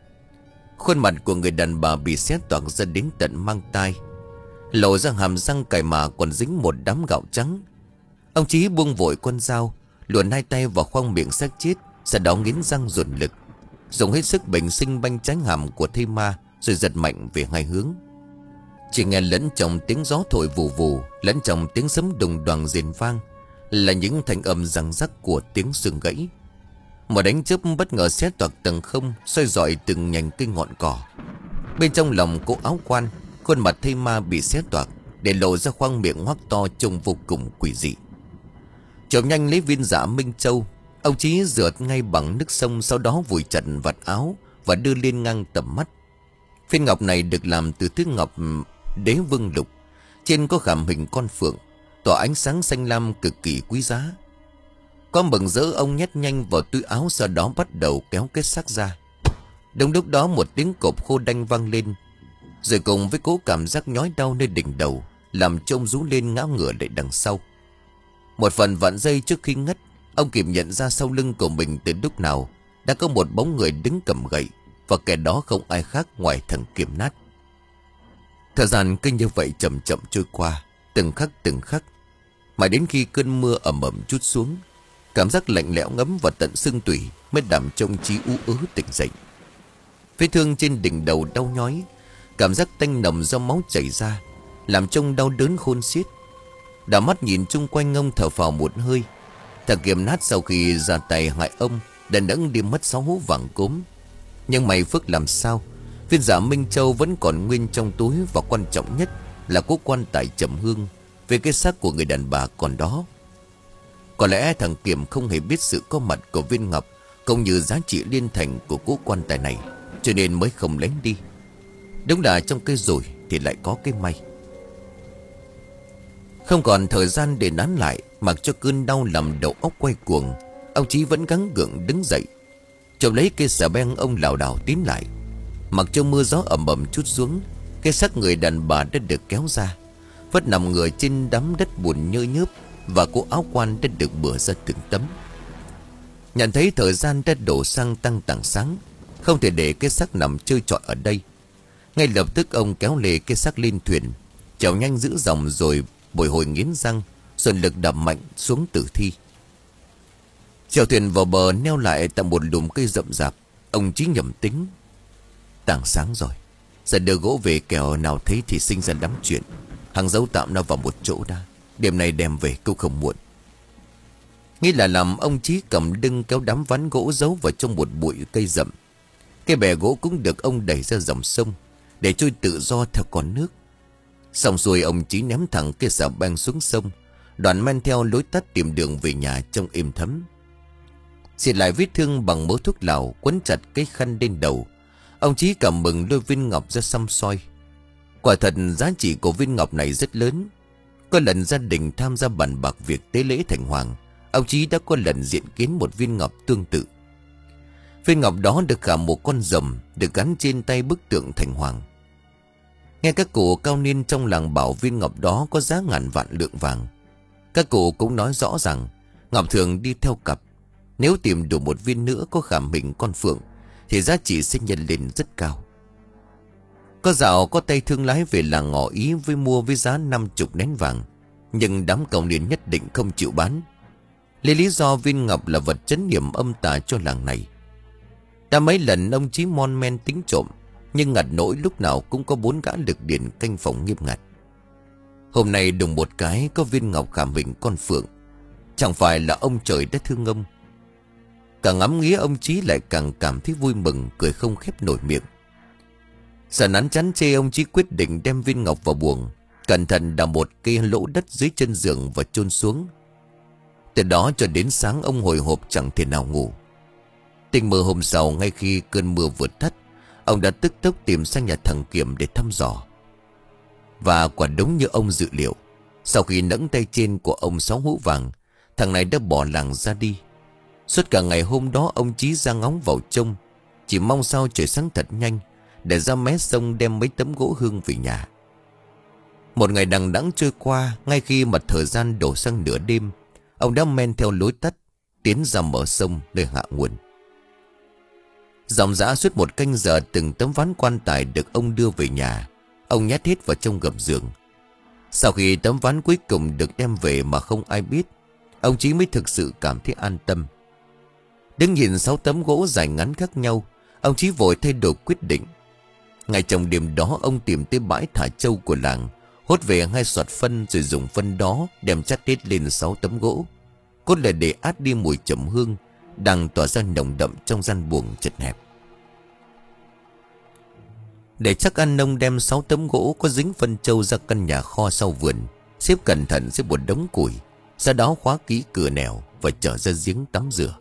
Khuôn mặt của người đàn bà bị xé toạc ra đến tận mang tai, lộ ra hàm răng cày mà còn dính một đám gạo trắng. Ông Chí buông vội con dao, luồn hai tay vào khoang miệng xác chết, sau đó nghiến răng dồn lực, dùng hết sức bình sinh banh tránh hàm của thây ma rồi giật mạnh về hai hướng. Chỉ nghe lẫn trong tiếng gió thổi vù vù, lẫn trong tiếng sấm đùng đoàng rền vang là những thanh âm răng rắc của tiếng xương gãy. Một đánh chớp bất ngờ xé toạc tầng không, soi rọi từng nhành cây ngọn cỏ. Bên trong lòng cô áo quan, khuôn mặt thây ma bị xé toạc để lộ ra khoang miệng hoắc to trông vô cùng quỷ dị. Chộp nhanh lấy viên dạ minh châu, ông Chí rửa ngay bằng nước sông, sau đó vùi chặt vạt áo và đưa lên ngang tầm mắt. Viên ngọc này được làm từ thứ ngọc đế vương lục, trên có khảm hình con phượng, tỏa ánh sáng xanh lam cực kỳ quý giá. Con mừng rỡ ông nhét nhanh vào túi áo, sau đó bắt đầu kéo cái xác ra. Đúng lúc đó một tiếng cộp khô đanh vang lên, rồi cùng với cố cảm giác nhói đau nơi đỉnh đầu làm cho ông rú lên ngã ngửa lại đằng sau. Một phần vạn giây trước khi ngất, ông kịp nhận ra sau lưng của mình từ lúc nào đã có một bóng người đứng cầm gậy, và kẻ đó không ai khác ngoài thằng Kiểm Nát. Thời gian cứ như vậy chậm chậm trôi qua, từng khắc từng khắc, mãi đến khi cơn mưa ẩm ẩm trút xuống, cảm giác lạnh lẽo ngấm vào tận xương tủy mới làm cho ông Chí ú ớ tỉnh dậy. Vết thương trên đỉnh đầu đau nhói, cảm giác tanh nồng do máu chảy ra làm trông đau đớn khôn xiết. Đảo mắt nhìn chung quanh, ông thở phào một hơi. Thằng Kiểm Nát sau khi ra tay hại ông đã nẫng đi mất sáu hũ vàng cốm. Nhưng may phước làm sao, viên dạ minh châu vẫn còn nguyên trong túi, và quan trọng nhất là cố quan tài trầm hương về cái xác của người đàn bà còn đó. Có lẽ thằng Kiểm không hề biết sự có mặt của viên ngọc cũng như giá trị liên thành của cố quan tài này, cho nên mới không lấy đi. Đúng là trong cây rồi thì lại có cái may. Không còn thời gian để nán lại, mặc cho cơn đau làm đầu óc quay cuồng, ông Chí vẫn gắng gượng đứng dậy. Chộp lấy cây xà beng, ông lảo đảo tiến lại. Mặc cho mưa gió ẩm ẩm trút xuống, cái xác người đàn bà đã được kéo ra, vất nằm người trên đám đất bùn nhơ nhớp, và cô áo quan đã được bừa ra từng tấm. Nhận thấy thời gian đã đổ sang tăng tảng sáng, không thể để cái xác nằm chơi trọi ở đây. Ngay lập tức ông kéo lê cái xác lên thuyền, chèo nhanh giữ dòng rồi bồi hồi nghiến răng, dồn lực đập mạnh xuống tử thi. Chèo thuyền vào bờ neo lại tại một lùm cây rậm rạp. Ông Chí nhẩm tính: tảng sáng rồi, giờ đưa gỗ về kẻo nào thấy thì sinh ra đám chuyện. Hàng giấu tạm nó vào một chỗ đã, đêm nay đem về cũng không muộn. Nghĩ là làm, ông Chí cầm đưng kéo đám ván gỗ giấu vào trong một bụi cây rậm. Cái bè gỗ cũng được ông đẩy ra dòng sông để trôi tự do theo con nước. Xong xuôi, ông Chí ném thẳng cái xà beng xuống sông, đoạn men theo lối tắt tìm đường về nhà trong êm thấm. Xịt lại vết thương bằng mớ thuốc lào, quấn chặt cái khăn lên đầu, ông Chí cảm mừng lôi viên ngọc ra xăm soi. Quả thật giá trị của viên ngọc này rất lớn. Có lần gia đình tham gia bàn bạc việc tế lễ thành hoàng, ông Chí đã có lần diện kiến một viên ngọc tương tự. Viên ngọc đó được khảm một con rồng, được gắn trên tay bức tượng thành hoàng. Nghe các cụ cao niên trong làng bảo viên ngọc đó có giá ngàn vạn lượng vàng. Các cụ cũng nói rõ rằng ngọc thường đi theo cặp, nếu tìm đủ một viên nữa có khảm hình con phượng thì giá trị sẽ nhân lên rất cao. Có dạo có tay thương lái về làng ngỏ ý với mua với giá năm chục nén vàng, nhưng đám cao niên nhất định không chịu bán, lấy lý do viên ngọc là vật trấn niệm âm tà cho làng này. Đã mấy lần ông Chí mon men tính trộm, nhưng ngặt nỗi lúc nào cũng có bốn gã lực điền canh phòng nghiêm ngặt. Hôm nay đùng một cái có viên ngọc khảm hình con phượng, chẳng phải là ông trời đã thương ông. Càng ngắm nghía, ông Chí lại càng cảm thấy vui mừng, cười không khép nổi miệng. Sợ nắn chán chê, ông Chí quyết định đem viên ngọc vào buồng, cẩn thận đào một cây lỗ đất dưới chân giường và chôn xuống. Từ đó cho đến sáng, ông hồi hộp chẳng thể nào ngủ. Tình mơ hôm sau, ngay khi cơn mưa vừa tắt, ông đã tức tốc tìm sang nhà thằng Kiểm để thăm dò. Và quả đúng như ông dự liệu, sau khi nẫng tay trên của ông Sáu Hũ Vàng, thằng này đã bỏ làng ra đi. Suốt cả ngày hôm đó, ông Chí ra ngóng vào trông, chỉ mong sao trời sáng thật nhanh để ra mé sông đem mấy tấm gỗ hương về nhà. Một ngày đằng đẵng trôi qua, ngay khi mặt thời gian đổ sang nửa đêm, ông đã men theo lối tắt tiến ra bờ sông nơi hạ nguồn. Dòng dã suốt một canh giờ, từng tấm ván quan tài được ông đưa về nhà, ông nhét hết vào trong gầm giường. Sau khi tấm ván cuối cùng được đem về mà không ai biết, ông Chí mới thực sự cảm thấy an tâm. Đứng nhìn sáu tấm gỗ dài ngắn khác nhau, ông Chí vội thay đổi quyết định. Ngay trong đêm đó, ông tìm tới bãi thả trâu của làng, hốt về hai xoạt phân, rồi dùng phân đó đem chắt hết lên sáu tấm gỗ, cốt là để át đi mùi trầm hương đang tỏa ra nồng đậm trong gian buồng chật hẹp. Để chắc ăn, ông đem sáu tấm gỗ có dính phân trâu ra căn nhà kho sau vườn, xếp cẩn thận xếp một đống củi, sau đó khóa kỹ cửa nẻo và trở ra giếng tắm rửa.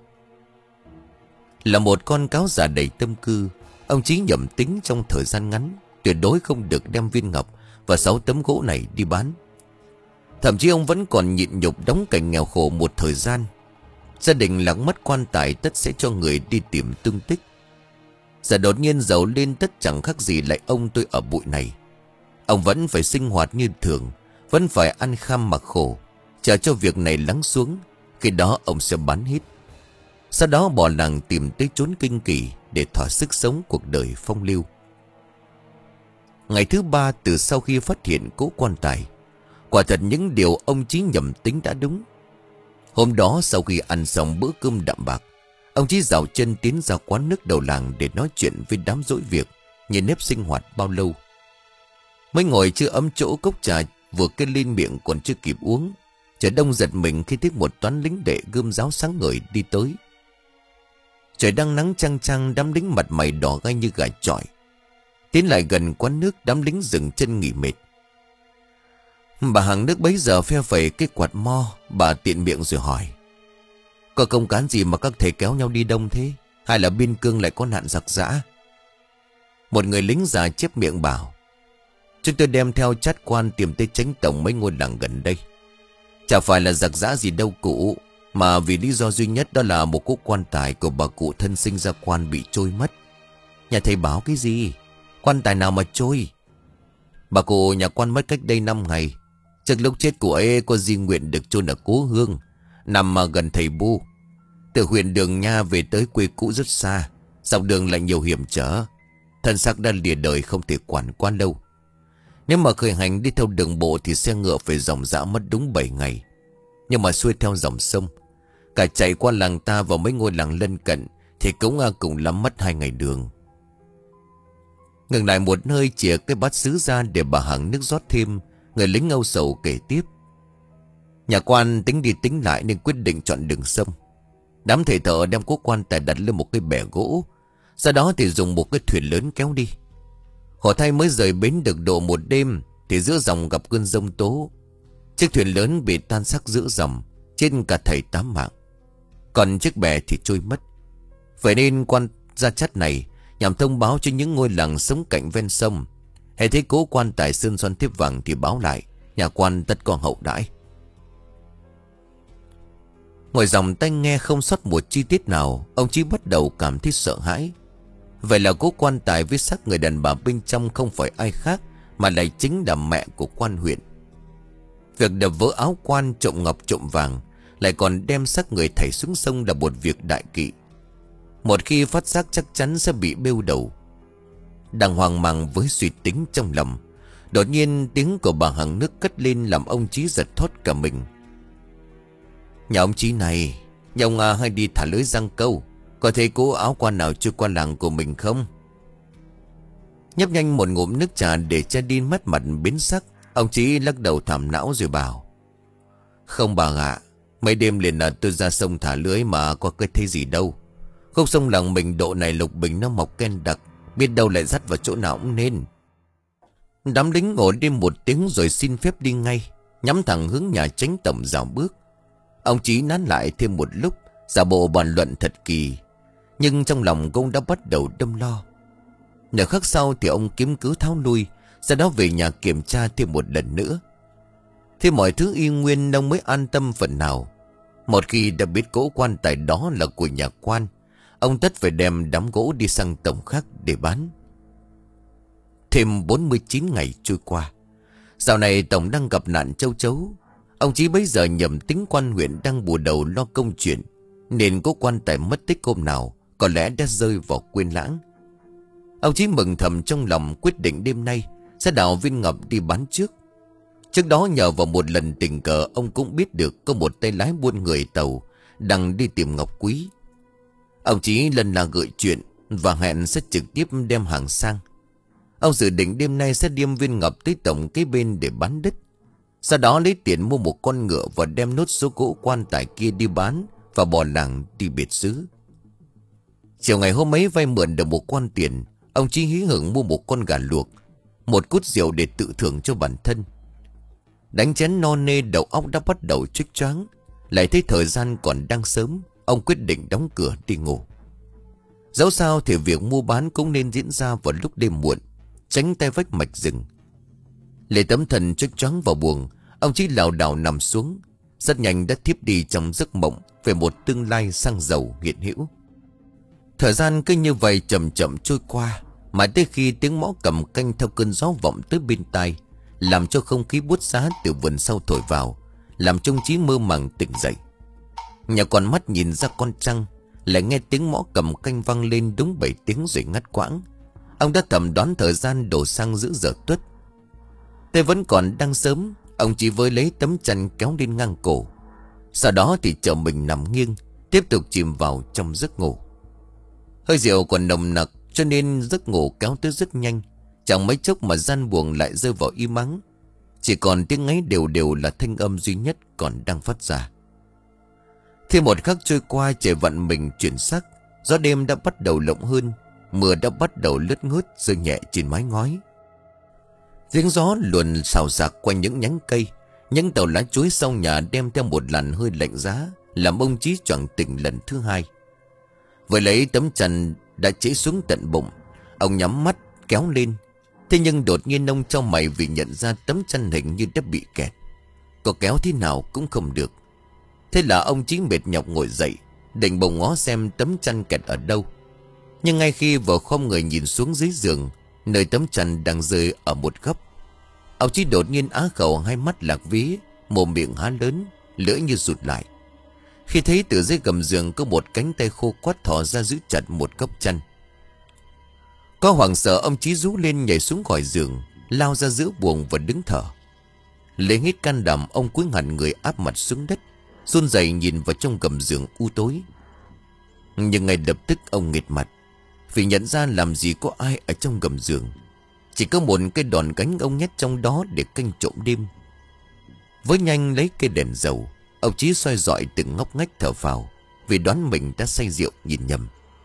Là một con cáo già đầy tâm tư, ông Chí nhẩm tính trong thời gian ngắn tuyệt đối không được đem viên ngọc và sáu tấm gỗ này đi bán. Thậm chí ông vẫn còn nhịn nhục đóng cảnh nghèo khổ một thời gian. Gia đình lắng mất quan tài, tất sẽ cho người đi tìm tung tích. Giờ đột nhiên giàu lên, tất chẳng khác gì lại ông tôi ở bụi này. Ông vẫn phải sinh hoạt như thường, vẫn phải ăn kham mặc khổ, chờ cho việc này lắng xuống, khi đó ông sẽ bán hết. Sau đó bỏ làng tìm tới chốn kinh kỳ để thỏa sức sống cuộc đời phong lưu. Ngày thứ ba từ sau khi phát hiện cỗ quan tài, quả thật những điều ông Chí nhẩm tính đã đúng. Hôm đó sau khi ăn xong bữa cơm đạm bạc, ông Chí dạo chân tiến ra quán nước đầu làng để nói chuyện với đám dỗi việc như nếp sinh hoạt bao lâu. Mới ngồi chưa ấm chỗ, cốc trà vừa kê lên miệng còn chưa kịp uống, trời đông giật mình khi thấy một toán lính đệ gươm giáo sáng ngời đi tới. Trời đang nắng chang chang, đám lính mặt mày đỏ gai như gà chọi. Tiến lại gần quán nước, đám lính dừng chân nghỉ mệt. Bà hàng nước bấy giờ phe phẩy cái quạt mo, bà tiện miệng rồi hỏi: có công cán gì mà các thầy kéo nhau đi đông thế? Hay là biên cương lại có nạn giặc giã? Một người lính già chép miệng bảo: chúng tôi đem theo chát quan tìm tới tránh tổng mấy ngôi làng gần đây. Chả phải là giặc giã gì đâu cụ, mà vì lý do duy nhất đó là một cỗ quan tài của bà cụ thân sinh ra quan bị trôi mất. Nhà thầy báo cái gì? Quan tài nào mà trôi? Bà cụ nhà quan mất cách đây năm ngày. Trước lúc chết của ấy có di nguyện được chôn ở Cố Hương, nằm mà gần thầy Bu. Từ huyện Đường Nha về tới quê cũ rất xa, dọc đường lại nhiều hiểm trở. Thân xác đã lìa đời không thể quản quá lâu. Nếu mà khởi hành đi theo đường bộ thì xe ngựa phải dòng dã mất đúng bảy ngày. Nhưng mà xuôi theo dòng sông, cả chạy qua làng ta và mấy ngôi làng lân cận, thì cũng cùng lắm mất hai ngày đường. Ngừng lại một nơi chìa cái bát sứ ra để bà Hằng nước rót thêm. Người lính âu sầu kể tiếp. Nhà quan tính đi tính lại nên quyết định chọn đường sông. Đám thầy thợ đem cố quan tài đặt lên một cái bè gỗ, sau đó thì dùng một cái thuyền lớn kéo đi. Khổ thay mới rời bến được độ một đêm thì giữa dòng gặp cơn giông tố. Chiếc thuyền lớn bị tan xác giữa dòng, trên cả thầy tám mạng. Còn chiếc bè thì trôi mất. Vậy nên quan gia chắt này nhằm thông báo cho những ngôi làng sống cạnh ven sông, hễ thấy cố quan tài sơn son thiếp vàng thì báo lại, nhà quan tất có hậu đãi. Ngồi dòng tay nghe không sót một chi tiết nào, ông Chí bắt đầu cảm thấy sợ hãi. Vậy là cố quan tài với xác người đàn bà bên trong không phải ai khác, mà lại chính là mẹ của quan huyện. Việc đập vỡ áo quan, trộm ngọc trộm vàng, lại còn đem xác người thảy xuống sông là một việc đại kỵ. Một khi phát giác chắc chắn sẽ bị bêu đầu. Đang hoang mang với suy tính trong lòng, đột nhiên tiếng của bà Hằng nước cất lên làm ông Chí giật thót cả mình. Nhà ông Chí này, nhà ông à, hay đi thả lưới giăng câu, có thấy cố áo quan nào chưa qua làng của mình không? Nhấp nhanh một ngụm nước trà để che đi mất mặt biến sắc, ông Chí lắc đầu thảm não rồi bảo. Không bà ạ, mấy đêm liền là tôi ra sông thả lưới mà có cái thấy gì đâu. Khúc sông làng mình độ này lục bình nó mọc ken đặc, biết đâu lại dắt vào chỗ nào cũng nên. Đám lính ngồi đêm một tiếng rồi xin phép đi ngay, nhắm thẳng hướng nhà tránh tổng dạo bước. Ông Chí nán lại thêm một lúc, giả bộ bàn luận thật kỳ, nhưng trong lòng cũng đã bắt đầu đâm lo. Nửa khắc sau thì ông kiếm cứ tháo lui, sau đó về nhà kiểm tra thêm một lần nữa. Thế mọi thứ y nguyên, ông mới an tâm phần nào. Một khi đã biết cỗ quan tài đó là của nhà quan, ông tất phải đem đám gỗ đi sang tổng khác để bán. Thêm bốn mươi chín ngày trôi qua, dạo này tổng đang gặp nạn châu chấu. Ông Chí bấy giờ nhầm tính quan huyện đang bù đầu lo công chuyện, nên có quan tài mất tích hôm nào có lẽ đã rơi vào quên lãng. Ông Chí mừng thầm trong lòng, quyết định đêm nay sẽ đào viên ngọc đi bán trước. Trước đó nhờ vào một lần tình cờ, ông cũng biết được có một tay lái buôn người tàu đang đi tìm ngọc quý. Ông Chí lần là gợi chuyện và hẹn sẽ trực tiếp đem hàng sang. Ông dự định đêm nay sẽ đem viên ngọc tới tổng kế bên để bán đất, sau đó lấy tiền mua một con ngựa và đem nốt số gỗ quan tài kia đi bán và bỏ làng đi biệt xứ. Chiều ngày hôm ấy vay mượn được một quan tiền, ông Chí hí hửng mua một con gà luộc, một cút rượu để tự thưởng cho bản thân. Đánh chén no nê, đầu óc đã bắt đầu choáng choáng, lại thấy thời gian còn đang sớm, ông quyết định đóng cửa đi ngủ. Dẫu sao thì việc mua bán cũng nên diễn ra vào lúc đêm muộn, tránh tay vách mạch rừng. Lấy tấm thần choáng choáng vào buồng, ông Chí lảo đảo nằm xuống, rất nhanh đã thiếp đi trong giấc mộng về một tương lai sang giàu hiện hữu. Thời gian cứ như vậy chậm chậm trôi qua, mãi tới khi tiếng mõ cầm canh theo cơn gió vọng tới bên tai, làm cho không khí buốt giá từ vườn sau thổi vào, làm trông Chí mơ màng tỉnh dậy. Nhà còn mắt nhìn ra con trăng, lại nghe tiếng mõ cầm canh vang lên đúng bảy tiếng rồi ngắt quãng. Ông đã thầm đoán thời gian đổ sang giữa giờ tuất. Thế vẫn còn đang sớm, ông chỉ với lấy tấm chăn kéo lên ngang cổ, sau đó thì chờ mình nằm nghiêng, tiếp tục chìm vào trong giấc ngủ. Hơi rượu còn nồng nặc cho nên giấc ngủ kéo tới rất nhanh. Chẳng mấy chốc mà gian buồng lại rơi vào im ắng, chỉ còn tiếng ngáy đều đều là thanh âm duy nhất còn đang phát ra. Thêm một khắc trôi qua, trời vặn mình chuyển sắc, gió đêm đã bắt đầu lộng hơn, mưa đã bắt đầu lướt ngướt rơi nhẹ trên mái ngói. Tiếng gió luồn xào xạc qua những nhánh cây, những tàu lá chuối sau nhà đem theo một làn hơi lạnh giá, làm ông Chí choàng tỉnh lần thứ hai. Với lấy tấm chăn đã trễ xuống tận bụng, ông nhắm mắt kéo lên. Thế nhưng đột nhiên ông chau mày vì nhận ra tấm chăn hình như đã bị kẹt, có kéo thế nào cũng không được. Thế là ông Chí mệt nhọc ngồi dậy, định bồng ngó xem tấm chăn kẹt ở đâu. Nhưng ngay khi vừa khom người nhìn xuống dưới giường, nơi tấm chăn đang rơi ở một góc, ông Chí đột nhiên á khẩu, hai mắt lạc ví, mồm miệng há lớn, lưỡi như rụt lại, khi thấy từ dưới gầm giường có một cánh tay khô quắt thò ra giữ chặt một góc chăn. Có hoảng sợ, ông Chí rú lên nhảy xuống khỏi giường, lao ra giữa buồng và đứng thở. Lấy hết can đảm, ông cúi hẳn người áp mặt xuống đất, run rẩy nhìn vào trong gầm giường u tối. Nhưng ngay lập tức ông nghệt mặt, vì nhận ra làm gì có ai ở trong gầm giường. Chỉ có một cái đòn gánh ông nhét trong đó để canh trộm đêm. Với nhanh lấy cây đèn dầu, ông Chí soi dọi từng ngóc ngách thở phào, vì đoán mình đã say rượu nhìn nhầm.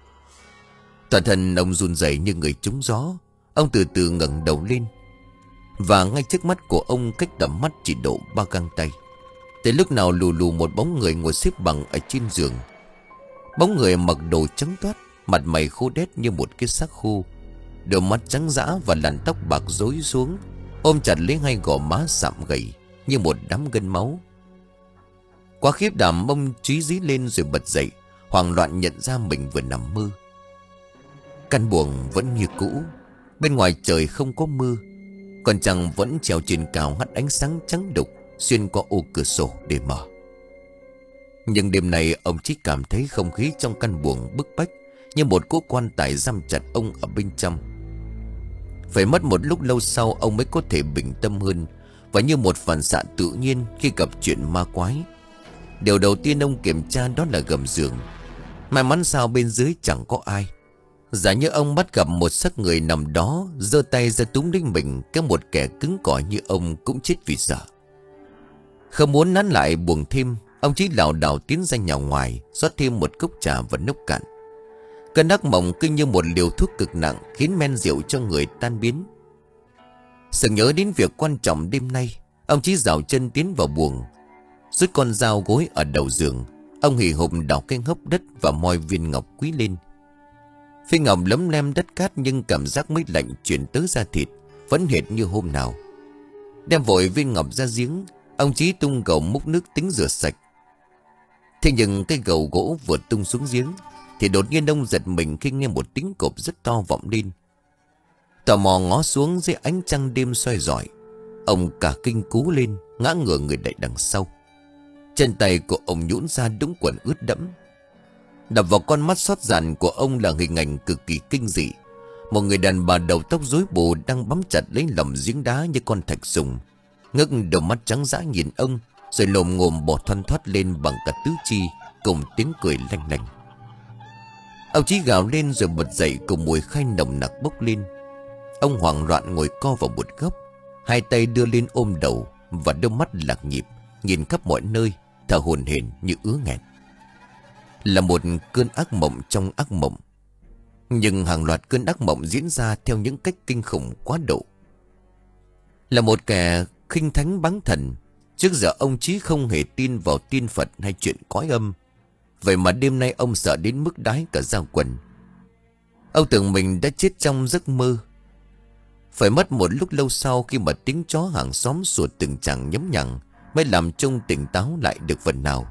Toàn thân ông run rẩy như người trúng gió. Ông từ từ ngẩng đầu lên, và ngay trước mắt của ông, cách tầm mắt chỉ độ ba găng tay, tới lúc nào lù lù một bóng người ngồi xếp bằng ở trên giường. Bóng người mặc đồ trắng toát, mặt mày khô đét như một cái xác khô, đôi mắt trắng dã và làn tóc bạc rối xuống, ôm chặt lấy hai gò má sạm gầy như một đám gân máu. Quá khiếp đảm, ông Chí rít lên rồi bật dậy, hoảng loạn nhận ra mình vừa nằm mơ. Căn buồng vẫn như cũ, bên ngoài trời không có mưa, còn trăng vẫn treo trên cao hắt ánh sáng trắng đục xuyên qua ô cửa sổ để mở. Nhưng đêm nay ông chỉ cảm thấy không khí trong căn buồng bức bách, như một cỗ quan tài giam chặt ông ở bên trong. Phải mất một lúc lâu sau ông mới có thể bình tâm hơn, và như một phản xạ tự nhiên khi gặp chuyện ma quái, điều đầu tiên ông kiểm tra đó là gầm giường. May mắn sao bên dưới chẳng có ai. Giả như ông bắt gặp một xác người nằm đó, giơ tay ra túm lấy mình, cái một kẻ cứng cỏi như ông cũng chết vì sợ. Không muốn nán lại buồn thêm, ông chỉ lảo đảo tiến ra nhà ngoài, rót thêm một cốc trà và nốc cạn. Cơn ác mộng cứ như một liều thuốc cực nặng, khiến men rượu cho người tan biến. Sực nhớ đến việc quan trọng đêm nay, ông chỉ dạo chân tiến vào buồng, rút con dao gối ở đầu giường. Ông hì hục đào cái hốc đất và moi viên ngọc quý lên. Viên ngọc lấm lem đất cát, nhưng cảm giác mới lạnh chuyển tới da thịt, vẫn hệt như hôm nào. Đem vội viên ngọc ra giếng, ông Chí tung gầu múc nước tính rửa sạch. Thế nhưng cái gầu gỗ vừa tung xuống giếng thì đột nhiên ông giật mình khi nghe một tiếng cộp rất to vọng lên. Tò mò ngó xuống dưới ánh trăng đêm soi rọi, ông cả kinh cú lên, ngã ngửa người đẩy đằng sau. Chân tay của ông nhũn ra đúng quần ướt đẫm. Đập vào con mắt xót dàn của ông là hình ảnh cực kỳ kinh dị. Một người đàn bà đầu tóc rối bù đang bám chặt lấy lòng giếng đá như con thạch sùng, ngước đôi mắt trắng dã nhìn ông, rồi lồm ngồm bò thoăn thoắt lên bằng cả tứ chi, cùng tiếng cười lanh lành. Ông Chí gào lên rồi bật dậy cùng mùi khai nồng nặc bốc lên. Ông hoảng loạn ngồi co vào một góc, hai tay đưa lên ôm đầu, và đôi mắt lạc nhịp nhìn khắp mọi nơi, thở hổn hển như ứa nghẹn. Là một cơn ác mộng trong ác mộng, nhưng hàng loạt cơn ác mộng diễn ra theo những cách kinh khủng quá độ. Là một kẻ khinh thánh báng thần, trước giờ ông Chí không hề tin vào tiên Phật hay chuyện cõi âm. Vậy mà đêm nay ông sợ đến mức đái cả da quần. Ông tưởng mình đã chết trong giấc mơ. Phải mất một lúc lâu sau, khi mà tiếng chó hàng xóm sủa từng chàng nhấm nhằng, mới làm trông tỉnh táo lại được phần nào.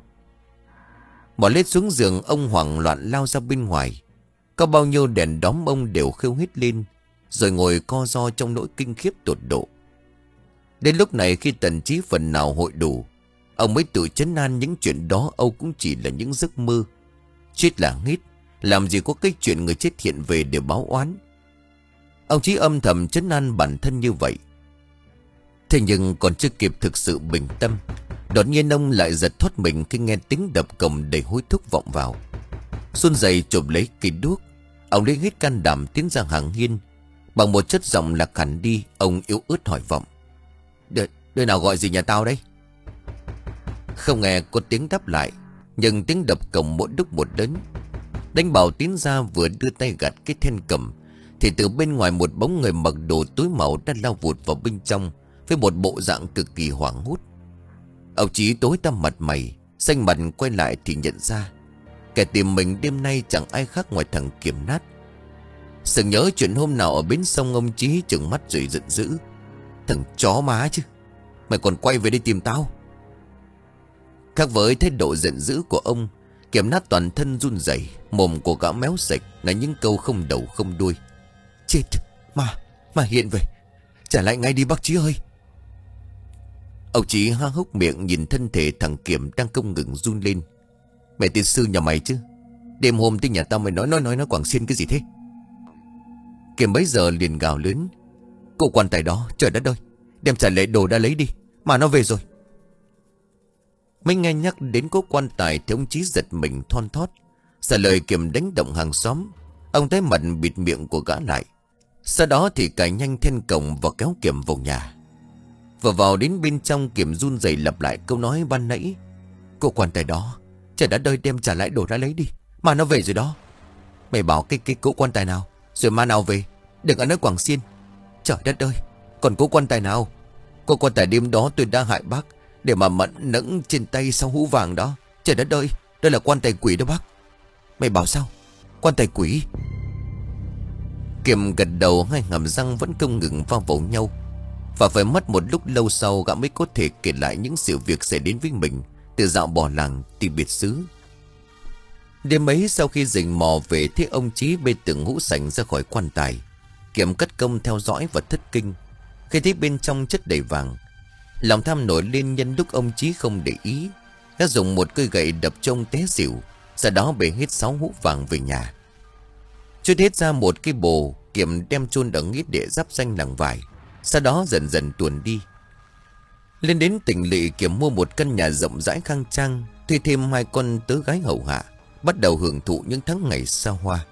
Bỏ lết xuống giường, ông hoảng loạn lao ra bên ngoài. Có bao nhiêu đèn đóm ông đều khêu hết lên, rồi ngồi co ro trong nỗi kinh khiếp tột độ. Đến lúc này, khi tần trí phần nào hội đủ, ông mới tự trấn an những chuyện đó Âu cũng chỉ là những giấc mơ. Chết là hết, làm gì có cái chuyện người chết hiện về để báo oán. Ông Chí âm thầm trấn an bản thân như vậy. Thế nhưng còn chưa kịp thực sự bình tâm, đột nhiên ông lại giật thoát mình khi nghe tiếng đập cổng đầy hối thúc vọng vào. Run rẩy chụp lấy cây đuốc, ông lấy hết can đảm tiến ra hàng hiên. Bằng một chất giọng lạc hẳn đi, ông yếu ớt hỏi vọng: Đ Nơi nào gọi gì nhà tao đấy? Không nghe có tiếng đáp lại, nhưng tiếng đập cổng mỗi lúc một lớn. Đánh Bảo tiến ra vừa đưa tay gạt cái then cầm, thì từ bên ngoài một bóng người mặc đồ tối màu đã lao vụt vào bên trong với một bộ dạng cực kỳ hoảng hốt. Ông Chí tối tăm mặt mày, xanh mặt quay lại thì nhận ra kẻ tìm mình đêm nay chẳng ai khác ngoài thằng Kiểm Nát. Sực nhớ chuyện hôm nào ở bến sông, ông Chí trừng mắt rồi giận dữ: Thằng chó má chứ, mày còn quay về đây tìm tao? Khác với thái độ giận dữ của ông, Kiểm Nát toàn thân run rẩy, mồm của gã méo sạch là những câu không đầu không đuôi. Chết, mà, mà hiện về, trả lại ngay đi bác Chí ơi. Ông Chí há hốc miệng nhìn thân thể thằng Kiểm đang không ngừng run lên. Mẹ tiên sư nhà mày chứ? Đêm hôm tới nhà tao mày nói nói nói nói quảng xiên cái gì thế? Kiểm bấy giờ liền gào lớn: Cô quan tài đó, trời đất ơi, đem trả lại đồ đã lấy đi, mà nó về rồi. Mới nghe nhắc đến cố quan tài thì ông Chí giật mình thon thót. Sợ lời Kiểm đánh động hàng xóm, ông thấy mặt bịt miệng của gã lại. Sau đó thì cài nhanh then cổng và kéo Kiểm vào nhà. Vừa vào đến bên trong, Kiểm run rẩy lặp lại câu nói ban nãy: Cô quan tài đó, trời đã đời đem trả lại đồ đã lấy đi, mà nó về rồi đó. Mày bảo cái cái cố quan tài nào, rồi ma nào về, đừng có nói quảng xiên. Trời đất ơi, còn cố quan tài nào? Cô quan tài đêm đó tôi đã hại bác, để mà mẫn nẫng trên tay sau hũ vàng đó. Trời đất ơi, đây là quan tài quỷ đó bác. Mày bảo sao? Quan tài quỷ? Kiểm gật đầu, hai hàm răng vẫn không ngừng va vào nhau. Và phải mất một lúc lâu sau, gã mới có thể kể lại những sự việc xảy đến với mình từ dạo bỏ làng tìm biệt xứ. Đêm ấy sau khi rình mò về, thấy ông Chí bê từng hũ sành ra khỏi quan tài. Kiểm cất công theo dõi và thất kinh khi thấy bên trong chất đầy vàng. Lòng tham nổi lên, nhân lúc ông Chí không để ý, gã dùng một cây gậy đập trông té xỉu. Sau đó bể hết sáu hũ vàng về nhà. Chút hết ra một cái bồ, Kiểm đem chôn ở nghĩa địa giáp danh làng Vải. Sau đó dần dần tuồn đi. Lên đến tỉnh lỵ, Kiểm mua một căn nhà rộng rãi khang trang, thuê thêm hai con tớ gái hầu hạ, bắt đầu hưởng thụ những tháng ngày xa hoa.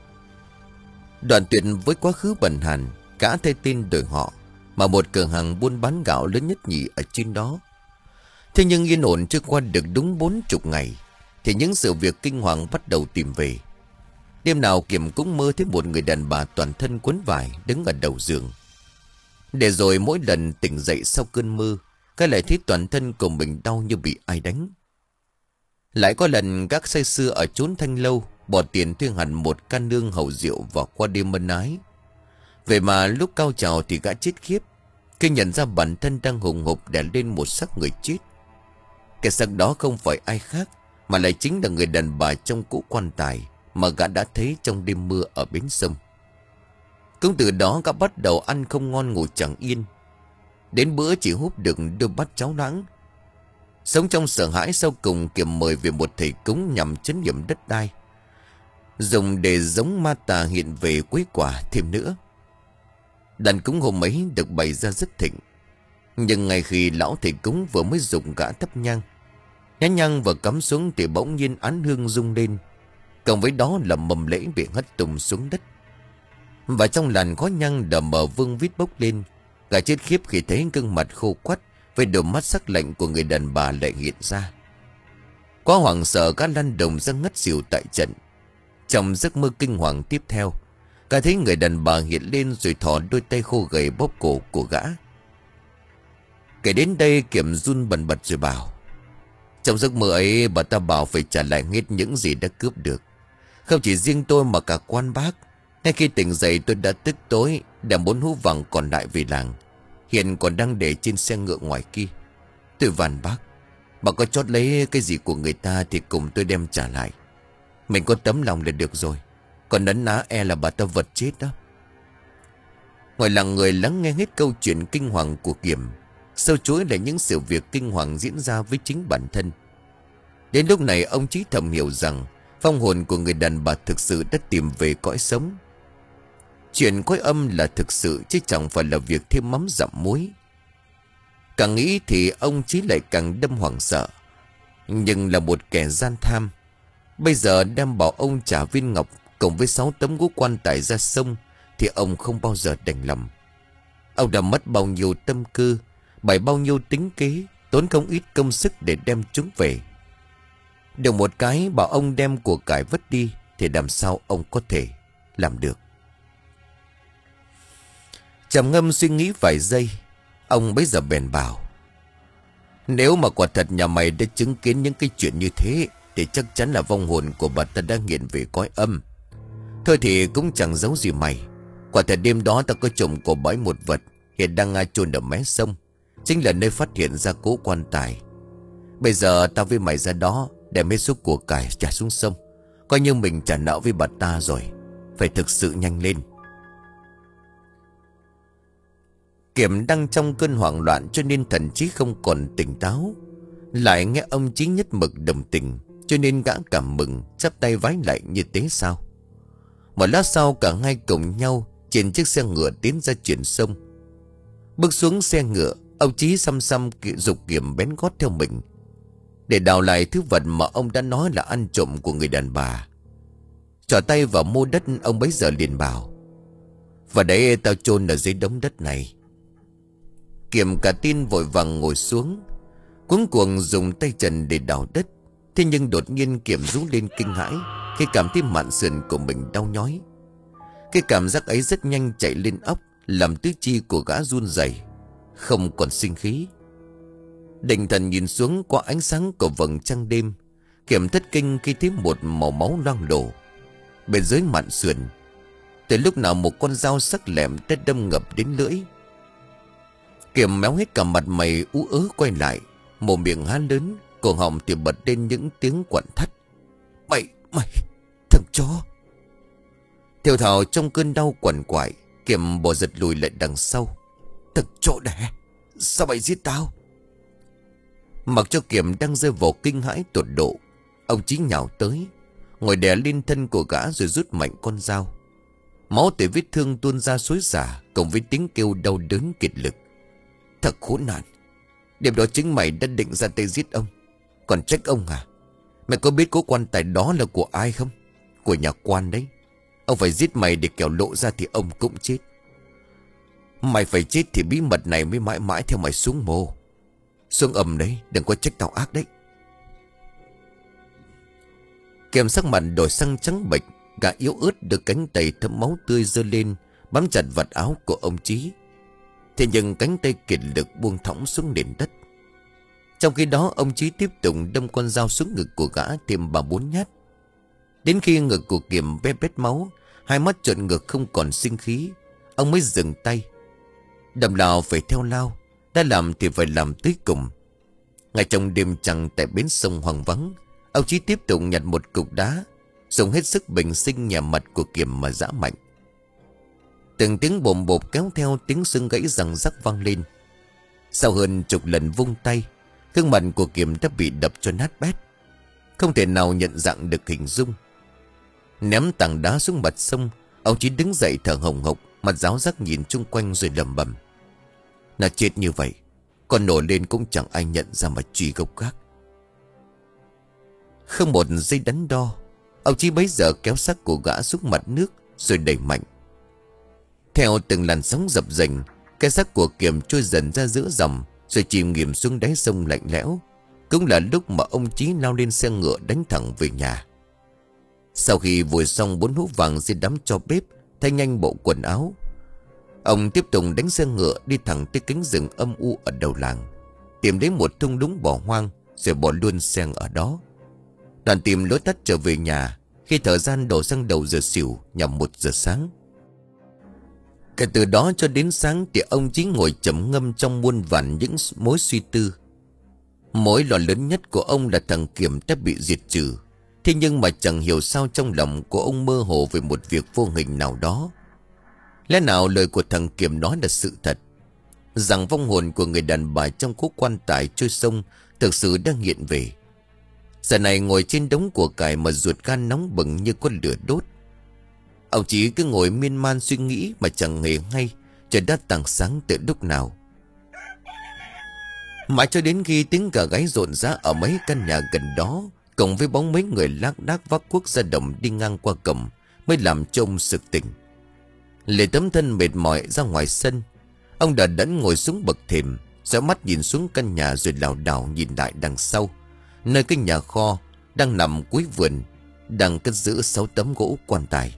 Đoạn tuyệt với quá khứ bần hàn, cả thay tên đổi họ, mà một cửa hàng buôn bán gạo lớn nhất nhì ở trên đó. Thế nhưng yên ổn chưa qua được đúng bốn chục ngày, thì những sự việc kinh hoàng bắt đầu tìm về. Đêm nào Kiểm cũng mơ thấy một người đàn bà toàn thân quấn vải đứng ở đầu giường. Để rồi mỗi lần tỉnh dậy sau cơn mơ, cái lại thấy toàn thân của mình đau như bị ai đánh. Lại có lần các say sưa ở chốn Thanh Lâu bỏ tiền thuê hẳn một can nương hầu rượu vào qua đêm ân ái. Vậy mà lúc cao trào thì gã chết khiếp khi nhận ra bản thân đang hùng hục đè lên một xác người chết. Cái xác đó không phải ai khác, mà lại chính là người đàn bà trong cỗ quan tài mà gã đã thấy trong đêm mưa ở bến sông. Cũng từ đó gã bắt đầu ăn không ngon ngủ chẳng yên. Đến bữa chỉ húp được đôi bát cháo loãng. Sống trong sợ hãi, sau cùng Kiểm mời về một thầy cúng nhằm trấn nghiệm đất đai, dùng để giống ma tà hiện về quấy quả thêm nữa. Đàn cúng hôm ấy được bày ra rất thịnh. Nhưng ngay khi lão thầy cúng vừa mới dùng gã thắp nhang, nhánh nhang vừa cắm xuống thì bỗng nhiên án hương rung lên, cộng với đó là mầm lễ bị hất tung xuống đất. Và trong làn khói nhang đờ mờ vương vít bốc lên. Gã chết khiếp khi thấy gương mặt khô quắt với đôi mắt sắc lạnh của người đàn bà lại hiện ra. Quá hoảng sợ, gã lăn đồng ra ngất xỉu tại trận. Trong giấc mơ kinh hoàng tiếp theo, gã thấy người đàn bà hiện lên rồi thò đôi tay khô gầy bóp cổ của gã. Kể đến đây Kiểm run bần bật rồi bảo: Trong giấc mơ ấy bà ta bảo phải trả lại hết những gì đã cướp được. Không chỉ riêng tôi mà cả quan bác. Ngay khi tỉnh dậy tôi đã tức tối đem bốn hũ vàng còn lại về làng, hiện còn đang để trên xe ngựa ngoài kia. Tôi van bác, bà có chót lấy cái gì của người ta thì cùng tôi đem trả lại. Mình có tấm lòng là được rồi, còn nấn ná e là bà ta vật chết đó. Ngoài làng người lắng nghe hết câu chuyện kinh hoàng của Kiểm, sâu chuỗi là những sự việc kinh hoàng diễn ra với chính bản thân. Đến lúc này ông Chí thầm hiểu rằng phong hồn của người đàn bà thực sự đã tìm về cõi sống. Chuyện cõi âm là thực sự chứ chẳng phải là việc thêm mắm dặm muối. Càng nghĩ thì ông Chí lại càng đâm hoảng sợ. Nhưng là một kẻ gian tham, bây giờ đem bảo ông trả viên ngọc cộng với sáu tấm gỗ quan tài ra sông thì ông không bao giờ đành lòng. Ông đã mất bao nhiêu tâm tư, bày bao nhiêu tính kế, tốn không ít công sức để đem chúng về. Được một cái bảo ông đem của cải vứt đi thì làm sao ông có thể làm được. Trầm ngâm suy nghĩ vài giây, ông bấy giờ bèn bảo: Nếu mà quả thật nhà mày đã chứng kiến những cái chuyện như thế thì chắc chắn là vong hồn của bà ta đang hiện về cõi âm. Thôi thì cũng chẳng giấu gì mày. Quả thật đêm đó ta có trộm của bãi một vật hiện đang chôn ở mé sông, chính là nơi phát hiện ra cố quan tài. Bây giờ tao với mày ra đó đem hết số của cải trả xuống sông, coi như mình trả nợ với bà ta rồi. Phải thực sự nhanh lên. Kiểm đang trong cơn hoảng loạn cho nên thần trí không còn tỉnh táo. Lại nghe ông Chí nhất mực đồng tình, cho nên gã cảm mừng, chắp tay vái lại như thế sao. Một lát sau cả hai cùng nhau trên chiếc xe ngựa tiến ra chuyển sông. Bước xuống xe ngựa, ông Chí xăm xăm giục Kiểm bén gót theo mình, để đào lại thứ vật mà ông đã nói là ăn trộm của người đàn bà. Trỏ tay vào mô đất, ông bấy giờ liền bảo: "Và đấy tao chôn ở dưới đống đất này." Kiểm cả tin vội vàng ngồi xuống, cuống cuồng dùng tay trần để đào đất. Thế nhưng đột nhiên Kiểm rú lên kinh hãi khi cảm thấy mạn sườn của mình đau nhói. Cái cảm giác ấy rất nhanh chạy lên óc, làm tứ chi của gã run rẩy, không còn sinh khí. Định thần nhìn xuống qua ánh sáng của vầng trăng đêm, Kiểm thất kinh khi thấy một màu máu loang lổ bên dưới mạn sườn. Từ lúc nào một con dao sắc lẹm đã đâm ngập đến lưỡi. Kiểm méo hết cả mặt mày ú ớ quay lại, mồm miệng há lớn, cổ họng thì bật lên những tiếng quặn thắt: "Mày, mày, thằng chó!" Theo thào trong cơn đau quằn quại, Kiểm bò giật lùi lại đằng sau. "Thằng chó đẻ, sao mày giết tao?" Mặc cho Kiểm đang rơi vào kinh hãi tột độ, ông Chí nhào tới, ngồi đè lên thân của gã rồi rút mạnh con dao. Máu từ vết thương tuôn ra xối xả, cộng với tiếng kêu đau đớn kiệt lực. "Thật khốn nạn, đêm đó chính mày đã định ra tay giết ông, còn trách ông à? Mày có biết cố quan tài đó là của ai không? Của nhà quan đấy. Ông phải giết mày để kẻo lộ ra thì ông cũng chết. Mày phải chết thì bí mật này mới mãi mãi theo mày xuống mồ. Xuống ầm đấy, đừng có trách tao ác đấy." Kiểm sắc mặt đổi sang trắng bệch, gã yếu ớt được cánh tay thấm máu tươi giơ lên, bám chặt vạt áo của ông Chí. Thế nhưng cánh tay kiệt lực buông thõng xuống nền đất. Trong khi đó ông Chí tiếp tục đâm con dao xuống ngực của gã thêm ba bốn nhát. Đến khi ngực của Kiểm be bét máu, hai mắt trợn ngược không còn sinh khí, ông mới dừng tay. Đầm lao phải theo lao, đã làm thì phải làm tới cùng. Ngay trong đêm trăng tại bến sông hoang vắng, ông Chí tiếp tục nhặt một cục đá, dùng hết sức bình sinh nhả mặt của Kiểm mà giã mạnh. Từng tiếng bồm bộp kéo theo tiếng xương gãy răng rắc vang lên. Sau hơn chục lần vung tay, gương mặt của Kiểm đã bị đập cho nát bét, không thể nào nhận dạng được hình dung. Ném tảng đá xuống mặt sông, ông Chí đứng dậy thở hồng hộc, mặt ráo rắc nhìn chung quanh rồi lẩm bẩm: "Nó chết như vậy, còn nổi lên cũng chẳng ai nhận ra mà truy gốc gác." Không một giây đắn đo, ông Chí bấy giờ kéo xác của gã xuống mặt nước rồi đẩy mạnh. Theo từng làn sóng dập dềnh, cái xác của Kiểm trôi dần ra giữa dòng rồi chìm nghỉm xuống đáy sông lạnh lẽo. Cũng là lúc mà ông Chí lao lên xe ngựa đánh thẳng về nhà. Sau khi vùi xong bốn hũ vàng dưới đám tro bếp, thay nhanh bộ quần áo, ông tiếp tục đánh xe ngựa đi thẳng tới cánh rừng âm u ở đầu làng, tìm đến một thung lũng bỏ hoang rồi bỏ luôn xe ở đó. Đoàn tìm lối tắt trở về nhà khi thời gian đổ sang đầu giờ xỉu nhằm một giờ sáng. Kể từ đó cho đến sáng thì ông Chí ngồi trầm ngâm trong muôn vàn những mối suy tư. Mối lo lớn nhất của ông là thằng Kiểm đã bị diệt trừ. Thế nhưng mà chẳng hiểu sao trong lòng của ông mơ hồ về một việc vô hình nào đó. Lẽ nào lời của thằng Kiểm nói là sự thật, rằng vong hồn của người đàn bà trong cố quan tài trôi sông thực sự đang hiện về. Giờ này ngồi trên đống của cải mà ruột gan nóng bừng như con lửa đốt. Ông chỉ cứ ngồi miên man suy nghĩ mà chẳng hề hay trời đã tảng sáng từ lúc nào. Mãi cho đến khi tiếng gà gáy rộn rã ở mấy căn nhà gần đó, cùng với bóng mấy người lác đác vác cuốc ra đồng đi ngang qua cổng, mới làm cho ông sực tỉnh. Lê tấm thân mệt mỏi ra ngoài sân, ông đã đẫn ngồi xuống bậc thềm, dõi mắt nhìn xuống căn nhà rồi lảo đảo nhìn lại đằng sau, nơi cái nhà kho đang nằm cuối vườn, đang cất giữ sáu tấm gỗ quan tài.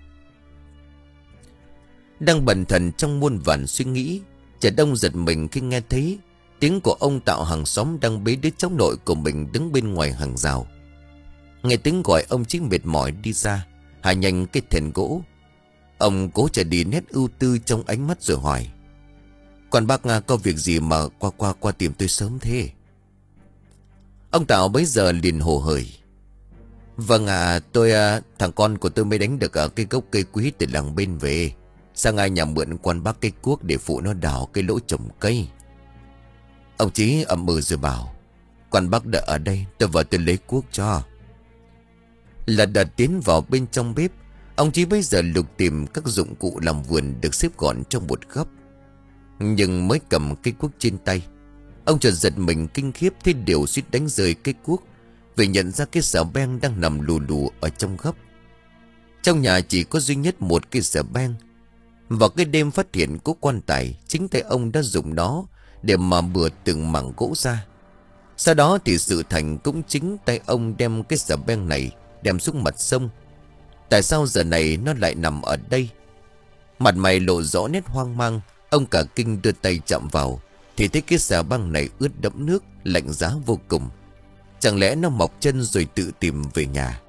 Đang bần thần trong muôn vàn suy nghĩ, chợt ông giật mình khi nghe thấy tiếng của ông Tạo hàng xóm đang bế đứa cháu nội của mình đứng bên ngoài hàng rào. Nghe tiếng gọi, ông Chí mệt mỏi đi ra, hạ nhanh cái thền gỗ. Ông cố trở đi nét ưu tư trong ánh mắt rồi hỏi: "Còn bác Nga có việc gì mà qua qua qua tìm tôi sớm thế?" Ông Tạo bấy giờ liền hồ hởi: "Vâng ạ, à, tôi à, thằng con của tôi mới đánh được ở cái gốc cây quý từ làng bên về, sang ai nhà mượn quan bác cây cuốc để phụ nó đào cái lỗ trồng cây." Ông Chí ậm ừ rồi bảo: "Quan bác đợi ở đây, tôi vào tôi lấy cuốc cho." Là đợt tiến vào bên trong bếp, Ông Chí bây giờ lục tìm các dụng cụ làm vườn được xếp gọn trong một góc. Nhưng mới cầm cây cuốc trên tay, ông chợt giật mình kinh khiếp thấy điều suýt đánh rơi cây cuốc, vì nhận ra cái xà beng đang nằm lù lù ở trong góc. Trong nhà chỉ có duy nhất một cây xà beng. Vào cái đêm phát hiện có quan tài, chính tay ông đã dùng nó để mà bừa từng mảng gỗ ra. Sau đó thì sự thành cũng chính tay ông đem cái xà beng này đem xuống mặt sông. Tại sao giờ này nó lại nằm ở đây? Mặt mày lộ rõ nét hoang mang. Ông cả kinh đưa tay chạm vào thì thấy cái xà beng này ướt đẫm nước, lạnh giá vô cùng. Chẳng lẽ nó mọc chân rồi tự tìm về nhà?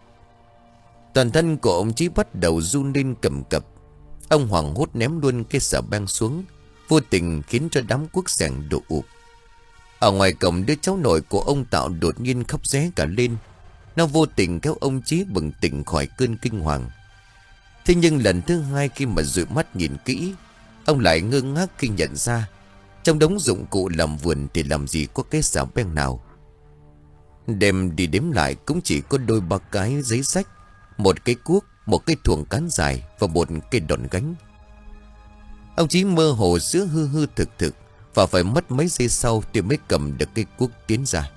Toàn thân của ông Chí bắt đầu run lên cầm cập. Ông hoảng hốt ném luôn cái xà beng xuống, vô tình khiến cho đám cuốc xẻng đổ ụp. Ở ngoài cổng, đứa cháu nội của ông Tạo đột nhiên khóc ré cả lên. Nó vô tình kéo ông Chí bừng tỉnh khỏi cơn kinh hoàng. Thế nhưng lần thứ hai khi mà dụi mắt nhìn kỹ, ông lại ngơ ngác khi nhận ra trong đống dụng cụ làm vườn thì làm gì có cái xà beng nào. Đem đi đếm lại cũng chỉ có đôi ba cái giấy xách, một cái cuốc, một cái thuồng cán dài và một cái đòn gánh. Ông Chí mơ hồ giữa hư hư thực thực, và phải mất mấy giây sau thì mới cầm được cái cuốc tiến ra.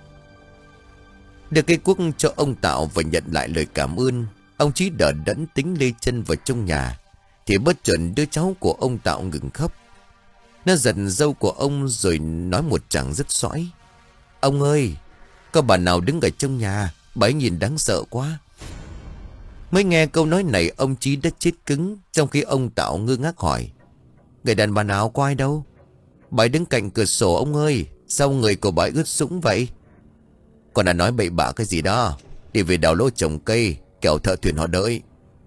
Đưa cái cuốc cho ông Tạo và nhận lại lời cảm ơn, ông Chí đỡ đẫn tính lê chân vào trong nhà thì bất chợt đứa cháu của ông Tạo ngừng khóc. Nó giật râu của ông rồi nói một tràng rất sõi: "Ông ơi, có bà nào đứng ở trong nhà, bà ấy nhìn đáng sợ quá." Mới nghe câu nói này, ông Chí đã chết cứng, trong khi ông Tạo ngơ ngác hỏi: "Người đàn bà nào có ai đâu? Bà ấy đứng cạnh cửa sổ ông ơi, sao người của bà ấy ướt sũng vậy?" "Con đã nói bậy bạ cái gì đó, đi về đào lỗ trồng cây, kẻo thợ thuyền họ đợi."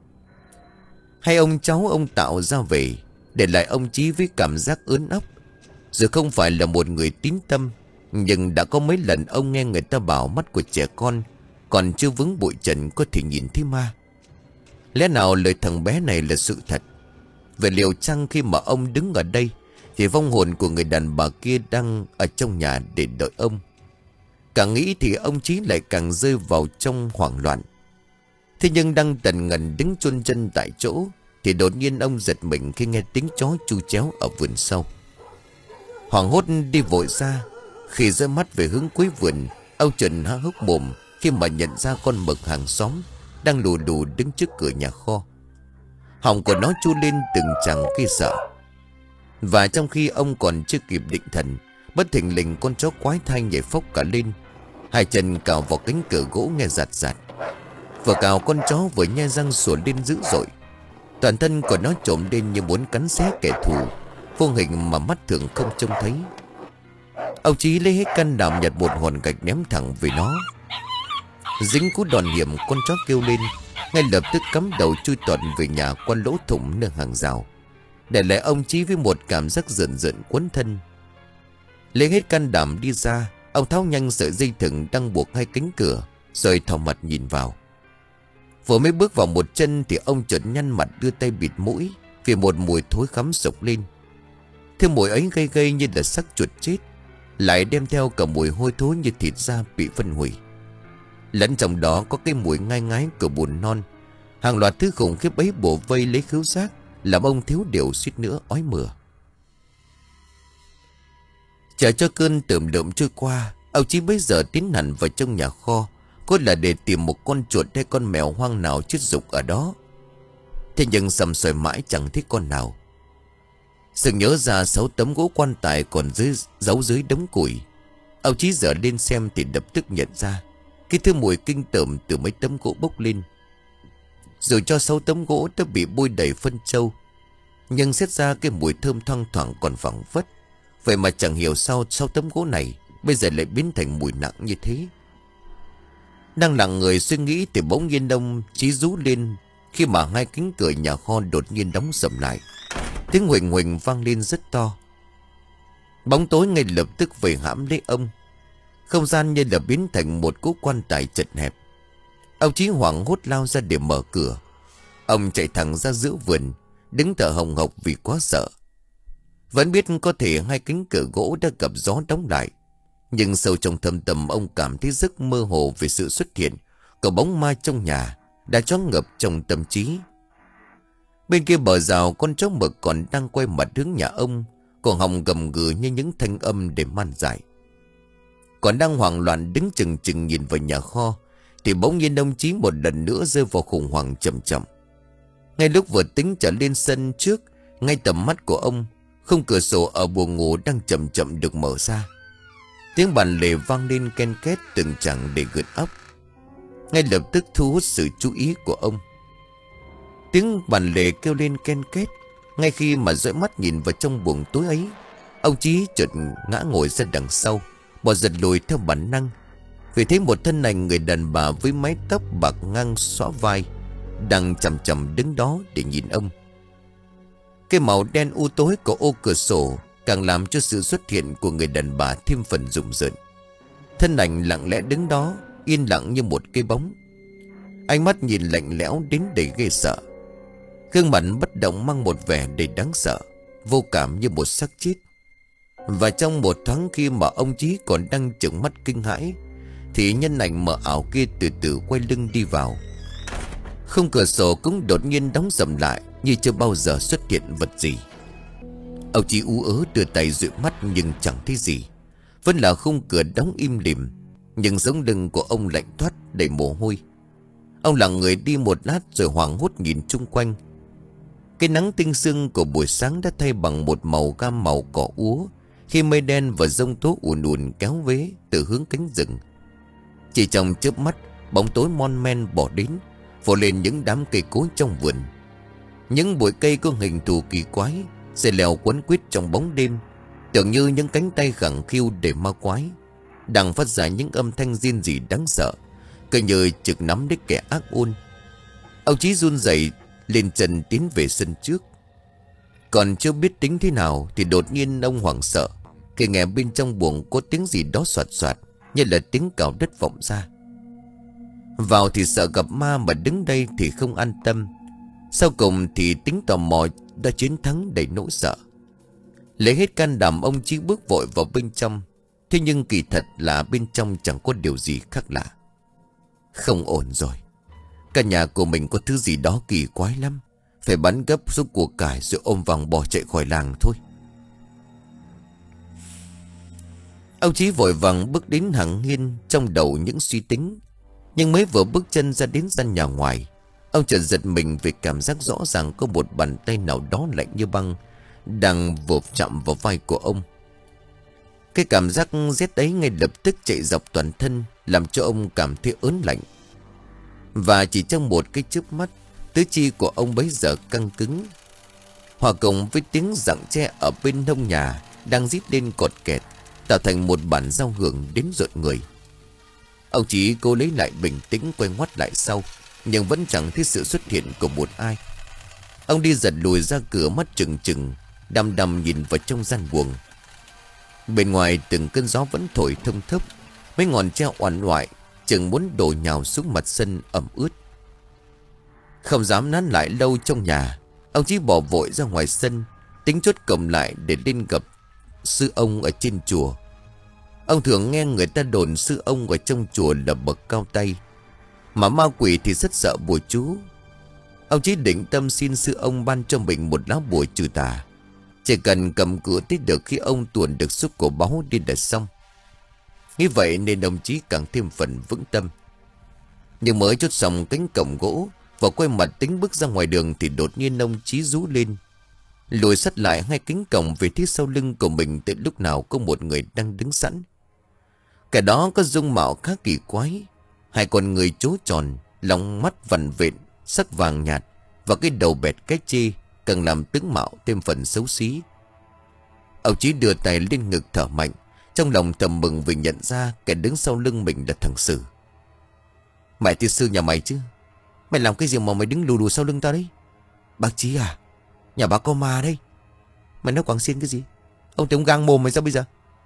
Hai ông cháu ông Tạo ra về, để lại ông Chí với cảm giác ớn ấp. Dù không phải là một người tín tâm, nhưng đã có mấy lần ông nghe người ta bảo mắt của trẻ con còn chưa vướng bụi trần có thể nhìn thấy ma. Lẽ nào lời thằng bé này là sự thật? Vậy liệu chăng khi mà ông đứng ở đây thì vong hồn của người đàn bà kia đang ở trong nhà để đợi ông? Càng nghĩ thì ông Chí lại càng rơi vào trong hoảng loạn. Thế nhưng đang tần ngần đứng chôn chân tại chỗ thì đột nhiên ông giật mình khi nghe tiếng chó chu chéo ở vườn sau. Hoảng hốt đi vội ra. Khi rơi mắt về hướng cuối vườn, ông Trần há hốc mồm khi mà nhận ra con mực hàng xóm đang lù đù đứng trước cửa nhà kho. Họng của nó chu lên từng chàng khi sợ. Và trong khi ông còn chưa kịp định thần, bất thình lình con chó quái thai nhảy phốc cả lên, hai chân cào vào cánh cửa gỗ nghe rạt rạt. Vừa cào, con chó vừa nhe răng sủa lên dữ dội. Toàn thân của nó trộm lên như muốn cắn xé kẻ thù vô hình mà mắt thường không trông thấy. Ông Chí lấy hết can đảm nhặt một hòn gạch ném thẳng về nó. Dính cú đòn hiểm, con chó kêu lên, ngay lập tức cắm đầu chui tọt về nhà qua lỗ thủng nơi hàng rào, để lại ông Chí với một cảm giác rợn rợn quấn thân. Lấy hết can đảm đi ra, ông tháo nhanh sợi dây thừng đang buộc hai cánh cửa, rồi thò mặt nhìn vào. Vừa mới bước vào một chân thì ông chợt nhăn mặt đưa tay bịt mũi, vì một mùi thối khắm sộc lên. Thứ mùi ấy gây gây như là xác chuột chết, lại đem theo cả mùi hôi thối như thịt da bị phân hủy. Lẫn trong đó có cái mùi ngai ngái của bùn non. Hàng loạt thứ khủng khiếp ấy bổ vây lấy khứu giác, làm ông thiếu điều suýt nữa ói mửa. Chờ cho cơn tởm lợm trôi qua, ông Chí bấy giờ tiến hẳn vào trong nhà kho, có là để tìm một con chuột hay con mèo hoang nào chết rục ở đó. Thế nhưng sầm soi mãi chẳng thấy con nào. Sự nhớ ra sáu tấm gỗ quan tài còn dưới giấu dưới đống củi. Ông Chí dở lên xem thì lập tức nhận ra cái thứ mùi kinh tởm từ mấy tấm gỗ bốc lên. Dù cho sáu tấm gỗ đã bị bôi đầy phân trâu, nhưng xét ra cái mùi thơm thoang thoảng còn phảng phất. Vậy mà chẳng hiểu sao sáu tấm gỗ này bây giờ lại biến thành mùi nặng như thế. Đang lặng người suy nghĩ thì bỗng nhiên ông Chí rú lên khi mà hai cánh cửa nhà kho đột nhiên đóng sầm lại. Tiếng huỳnh huỳnh vang lên rất to. Bóng tối ngay lập tức vây hãm lấy ông. Không gian như là biến thành một cỗ quan tài chật hẹp. Ông Chí hoảng hốt lao ra để mở cửa. Ông chạy thẳng ra giữa vườn, đứng thở hồng hộc vì quá sợ. Vẫn biết có thể hai cánh cửa gỗ đã gặp gió đóng lại, nhưng sâu trong thâm tâm ông cảm thấy rất mơ hồ về sự xuất hiện của bóng ma trong nhà đã choáng ngợp trong tâm trí Bên kia bờ rào, con chó mực còn đang quay mặt hướng nhà ông, cổ họng gầm gừ như những thanh âm để man dại. Còn đang hoảng loạn đứng chừng chừng nhìn vào nhà kho, thì bỗng nhiên ông Chí một lần nữa rơi vào khủng hoảng chậm chậm. Ngay lúc vừa tính trở lên sân trước, ngay tầm mắt của ông, khung cửa sổ ở buồng ngủ đang chậm chậm được mở ra. Tiếng bàn lề vang lên ken két từng chặng để gượt óc, ngay lập tức thu hút sự chú ý của ông. Tiếng bàn lề kêu lên ken két. Ngay khi mà dõi mắt nhìn vào trong buồng tối ấy, ông Chí chợt ngã ngồi ra đằng sau, bò giật lùi theo bản năng, vì thấy một thân ảnh người đàn bà với mái tóc bạc ngang xõa vai đang chằm chằm đứng đó để nhìn ông. Cái màu đen u tối của ô cửa sổ càng làm cho sự xuất hiện của người đàn bà thêm phần rùng rợn. Thân ảnh lặng lẽ đứng đó, yên lặng như một cái bóng. Ánh mắt nhìn lạnh lẽo đến đầy ghê sợ. Gương mặt bất động mang một vẻ đầy đáng sợ, vô cảm như một xác chết. Và trong một thoáng khi mà ông Chí còn đang trợn mắt kinh hãi, thì nhân ảnh mờ ảo kia từ từ quay lưng đi vào. Khung cửa sổ cũng đột nhiên đóng sầm lại, như chưa bao giờ xuất hiện vật gì. Ông Chí ú ớ đưa tay dụi mắt nhưng chẳng thấy gì. Vẫn là khung cửa đóng im lìm, nhưng sống lưng của ông lạnh toát đầy mồ hôi. Ông lặng người đi một lát rồi hoảng hốt nhìn chung quanh. Cái nắng tinh sương của buổi sáng đã thay bằng một màu cam màu cỏ úa, khi mây đen và giông tố ùn ùn kéo vế từ hướng cánh rừng. Chỉ trong chớp mắt, bóng tối mon men bỏ đến, phủ lên những đám cây cối trong vườn. Những bụi cây có hình thù kỳ quái, dây leo quấn quýt trong bóng đêm, tưởng như những cánh tay khẳng khiu để ma quái, đang phát ra những âm thanh riêng rỉ đáng sợ, cứ như trực nắm đích kẻ ác ôn. Ông Chí run rẩy lên chân tiến về sân trước. Còn chưa biết tính thế nào thì đột nhiên ông hoảng sợ khi nghe bên trong buồng có tiếng gì đó soạt soạt, như là tiếng cào đất vọng ra. Vào thì sợ gặp ma, mà đứng đây thì không an tâm. Sau cùng thì tính tò mò đã chiến thắng đầy nỗi sợ. Lấy hết can đảm, ông Chí bước vội vào bên trong. Thế nhưng kỳ thật là bên trong chẳng có điều gì khác lạ. Không ổn rồi. Căn nhà của mình có thứ gì đó kỳ quái lắm. Phải bắn gấp số của cải rồi ôm vòng bỏ chạy khỏi làng thôi. Ông Chí vội vàng bước đến hàng hiên, trong đầu những suy tính. Nhưng mới vừa bước chân ra đến gian nhà ngoài, ông chợt giật mình vì cảm giác rõ ràng có một bàn tay nào đó lạnh như băng đang vụp chạm vào vai của ông. Cái cảm giác rét ấy ngay lập tức chạy dọc toàn thân, làm cho ông cảm thấy ớn lạnh. Và chỉ trong một cái chớp mắt, tứ chi của ông bấy giờ căng cứng, hòa cùng với tiếng giằng tre ở bên hông nhà đang rít lên cọt kẹt, tạo thành một bản giao hưởng đến rợn người. Ông chỉ cố lấy lại bình tĩnh, quay ngoắt lại sau, nhưng vẫn chẳng thấy sự xuất hiện của một ai. Ông đi giật lùi ra cửa, mắt trừng trừng đăm đăm nhìn vào trong gian buồng. Bên ngoài từng cơn gió vẫn thổi thông thốc, mấy ngọn tre oằn oại chừng muốn đổ nhào xuống mặt sân ẩm ướt. Không dám nán lại lâu trong nhà, ông chỉ bỏ vội ra ngoài sân, tính chốt cổng lại để lên gặp sư ông ở trên chùa. Ông thường nghe người ta đồn sư ông ở trong chùa là bậc cao tay, mà ma quỷ thì rất sợ bùa chú. Ông chỉ định tâm xin sư ông ban cho mình một lá bùa trừ tà, chỉ cần cầm cửa tới được khi ông tuồn được xúc của báu đi là xong. Như vậy nên ông Chí càng thêm phần vững tâm. Nhưng mới chốt xong cánh cổng gỗ và quay mặt tính bước ra ngoài đường, thì đột nhiên ông Chí rú lên, lùi sát lại hai cánh cổng, về phía sau lưng của mình từ lúc nào có một người đang đứng sẵn. Kẻ đó có dung mạo khá kỳ quái, hai con người trố tròn, lòng mắt vằn vện, sắc vàng nhạt, và cái đầu bẹt cái chê càng làm tướng mạo thêm phần xấu xí. Ông Chí đưa tay lên ngực thở mạnh, trong lòng thầm mừng vì nhận ra kẻ đứng sau lưng mình là thằng Sử. Mày tiên sư nhà mày chứ? Mày làm cái gì mà mày đứng lù lù sau lưng tao đấy? Bác Chí à? Nhà bác có ma đây. Mày nói quảng xiên cái gì? Ông thấy ông gang mồm mày sao bây giờ?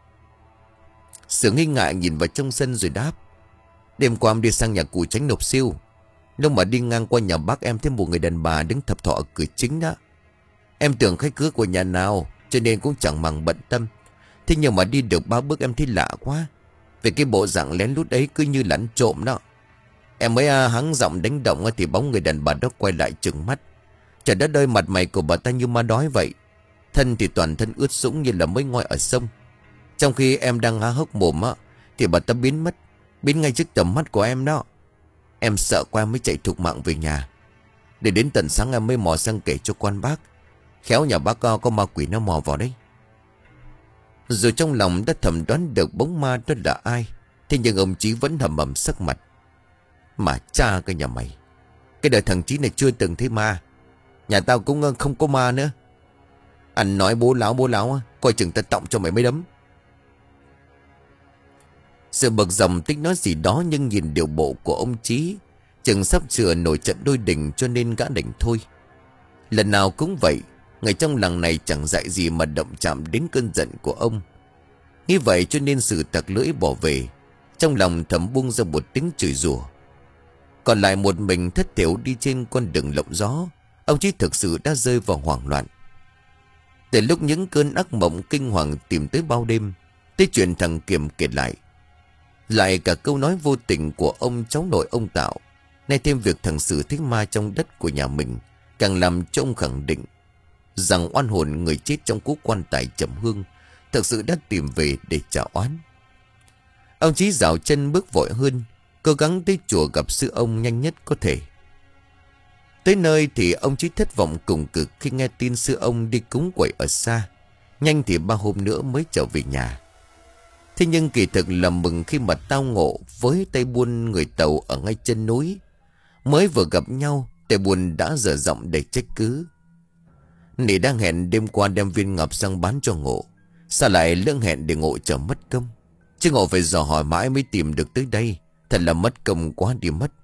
Sử nghi ngại nhìn vào trong sân rồi đáp: Đêm qua em đi sang nhà cụ Tránh nộp siêu, lúc mà đi ngang qua nhà bác em thấy một người đàn bà đứng thập thọ ở cửa chính đó. Em tưởng khách khứa của nhà nào cho nên cũng chẳng màng bận tâm. Thế nhưng mà đi được ba bước em thấy lạ quá, về cái bộ dạng lén lút ấy cứ như là ăn trộm đó. Em mới à, hắng giọng đánh động thì bóng người đàn bà đó quay lại trừng mắt, Trời đất ơi, mặt mày của bà ta như ma đói vậy. Thân thì toàn thân ướt sũng như là mới ngoi ở sông. Trong khi em đang há hốc mồm á, thì bà ta biến mất, biến ngay trước tầm mắt của em đó. Em sợ quá mới chạy thục mạng về nhà. Để đến tận sáng em mới mò sang kể cho quan bác. Khéo nhà bác có, có ma quỷ nó mò vào đấy. Rồi trong lòng đã thầm đoán được bóng ma đó là ai. Thế nhưng ông Chí vẫn hầm hầm sắc mặt. Mà cha cái nhà mày, cái đời thằng Chí này chưa từng thấy ma. Nhà tao cũng không có ma nữa. Anh nói bố láo bố láo, coi chừng ta tọng cho mày mới đấm. Sự bực dòng tính nói gì đó, nhưng nhìn điều bộ của ông Chí chừng sắp sửa nổi trận đôi đình, cho nên gã đành thôi. Lần nào cũng vậy, người trong làng này chẳng dạy gì mà động chạm đến cơn giận của ông. Nghĩ vậy cho nên sự tặc lưỡi bỏ về, trong lòng thầm buông ra một tiếng chửi rủa. Còn lại một mình thất thểu đi trên con đường lộng gió, ông Chí thực sự đã rơi vào hoảng loạn. Từ lúc những cơn ác mộng kinh hoàng tìm tới bao đêm, tới chuyện thằng Kiểm kể lại, lại cả câu nói vô tình của ông cháu nội ông Tạo, nay thêm việc thằng Sử thấy ma trong đất của nhà mình, càng làm cho ông khẳng định rằng oan hồn người chết trong cú quan tài trầm hương thực sự đã tìm về để trả oán. Ông Chí dạo chân bước vội hơn, cố gắng tới chùa gặp sư ông nhanh nhất có thể. Tới nơi thì ông Chí thất vọng cùng cực khi nghe tin sư ông đi cúng quậy ở xa, nhanh thì ba hôm nữa mới trở về nhà. Thế nhưng kỳ thực là mừng khi mà tao ngộ với tay buôn người Tàu ở ngay chân núi. Mới vừa gặp nhau, tay buôn đã dở giọng để trách cứ. Nị đang hẹn đêm qua đem viên ngọc sang bán cho Ngộ, sao lại lỡ hẹn để Ngộ trở mất công? Chứ Ngộ phải dò hỏi mãi mới tìm được tới đây, thật là mất công quá đi mất.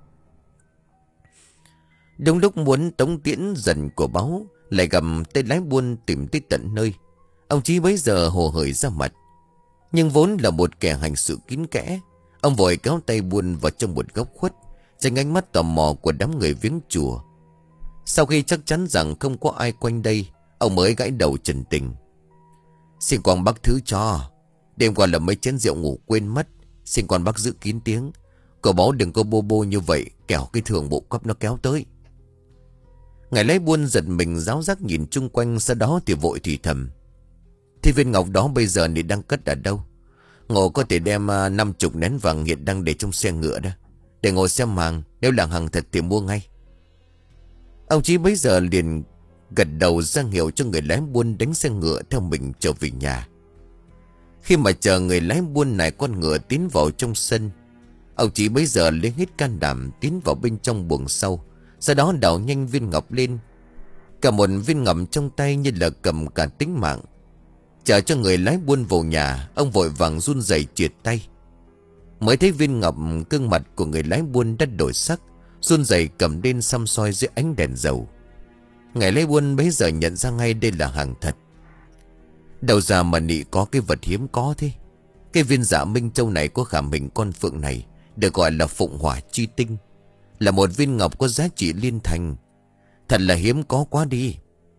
Đúng lúc muốn tống tiễn dần của báu, lại gặp tay lái buôn tìm tới tận nơi. Ông Chí bấy giờ hồ hởi ra mặt, nhưng vốn là một kẻ hành sự kín kẽ, ông vội kéo tay buôn vào trong một góc khuất, tránh ánh mắt tò mò của đám người viếng chùa. Sau khi chắc chắn rằng không có ai quanh đây, ông mới gãi đầu trần tình. Xin quan bác thứ cho, đêm qua là mấy chén rượu ngủ quên mất, xin quan bác giữ kín tiếng. Cậu báo đừng có bô bô như vậy, kẻo cái thường bộ cấp nó kéo tới. Ngài lấy buôn giật mình ráo rác nhìn chung quanh, sau đó thì vội thì thầm. Thì viên ngọc đó bây giờ thì đang cất ở đâu? Ngộ có thể đem uh, năm chục nén vàng hiện đang để trong xe ngựa đó, để Ngộ xem hàng, nếu là hàng thật thì mua ngay. Ông Chí bấy giờ liền gật đầu ra hiệu cho người lái buôn đánh xe ngựa theo mình trở về nhà. Khi mà chờ người lái buôn này con ngựa tiến vào trong sân, ông Chí bấy giờ lấy hết can đảm tiến vào bên trong buồng sau, sau đó đảo nhanh viên ngọc lên. Cả một viên ngọc trong tay như là cầm cả tính mạng. Chờ cho người lái buôn vào nhà, ông vội vàng run rẩy triệt tay. Mới thấy viên ngọc, gương mặt của người lái buôn đã đổi sắc, run rẩy cầm lên xăm soi dưới ánh đèn dầu. Người lái buôn bấy giờ nhận ra ngay đây là hàng thật. Đầu ra mà nị có cái vật hiếm có thế. Cái viên dạ Minh Châu này có khảm hình con phượng này, được gọi là phụng hỏa chi tinh, là một viên ngọc có giá trị liên thành. Thật là hiếm có quá đi.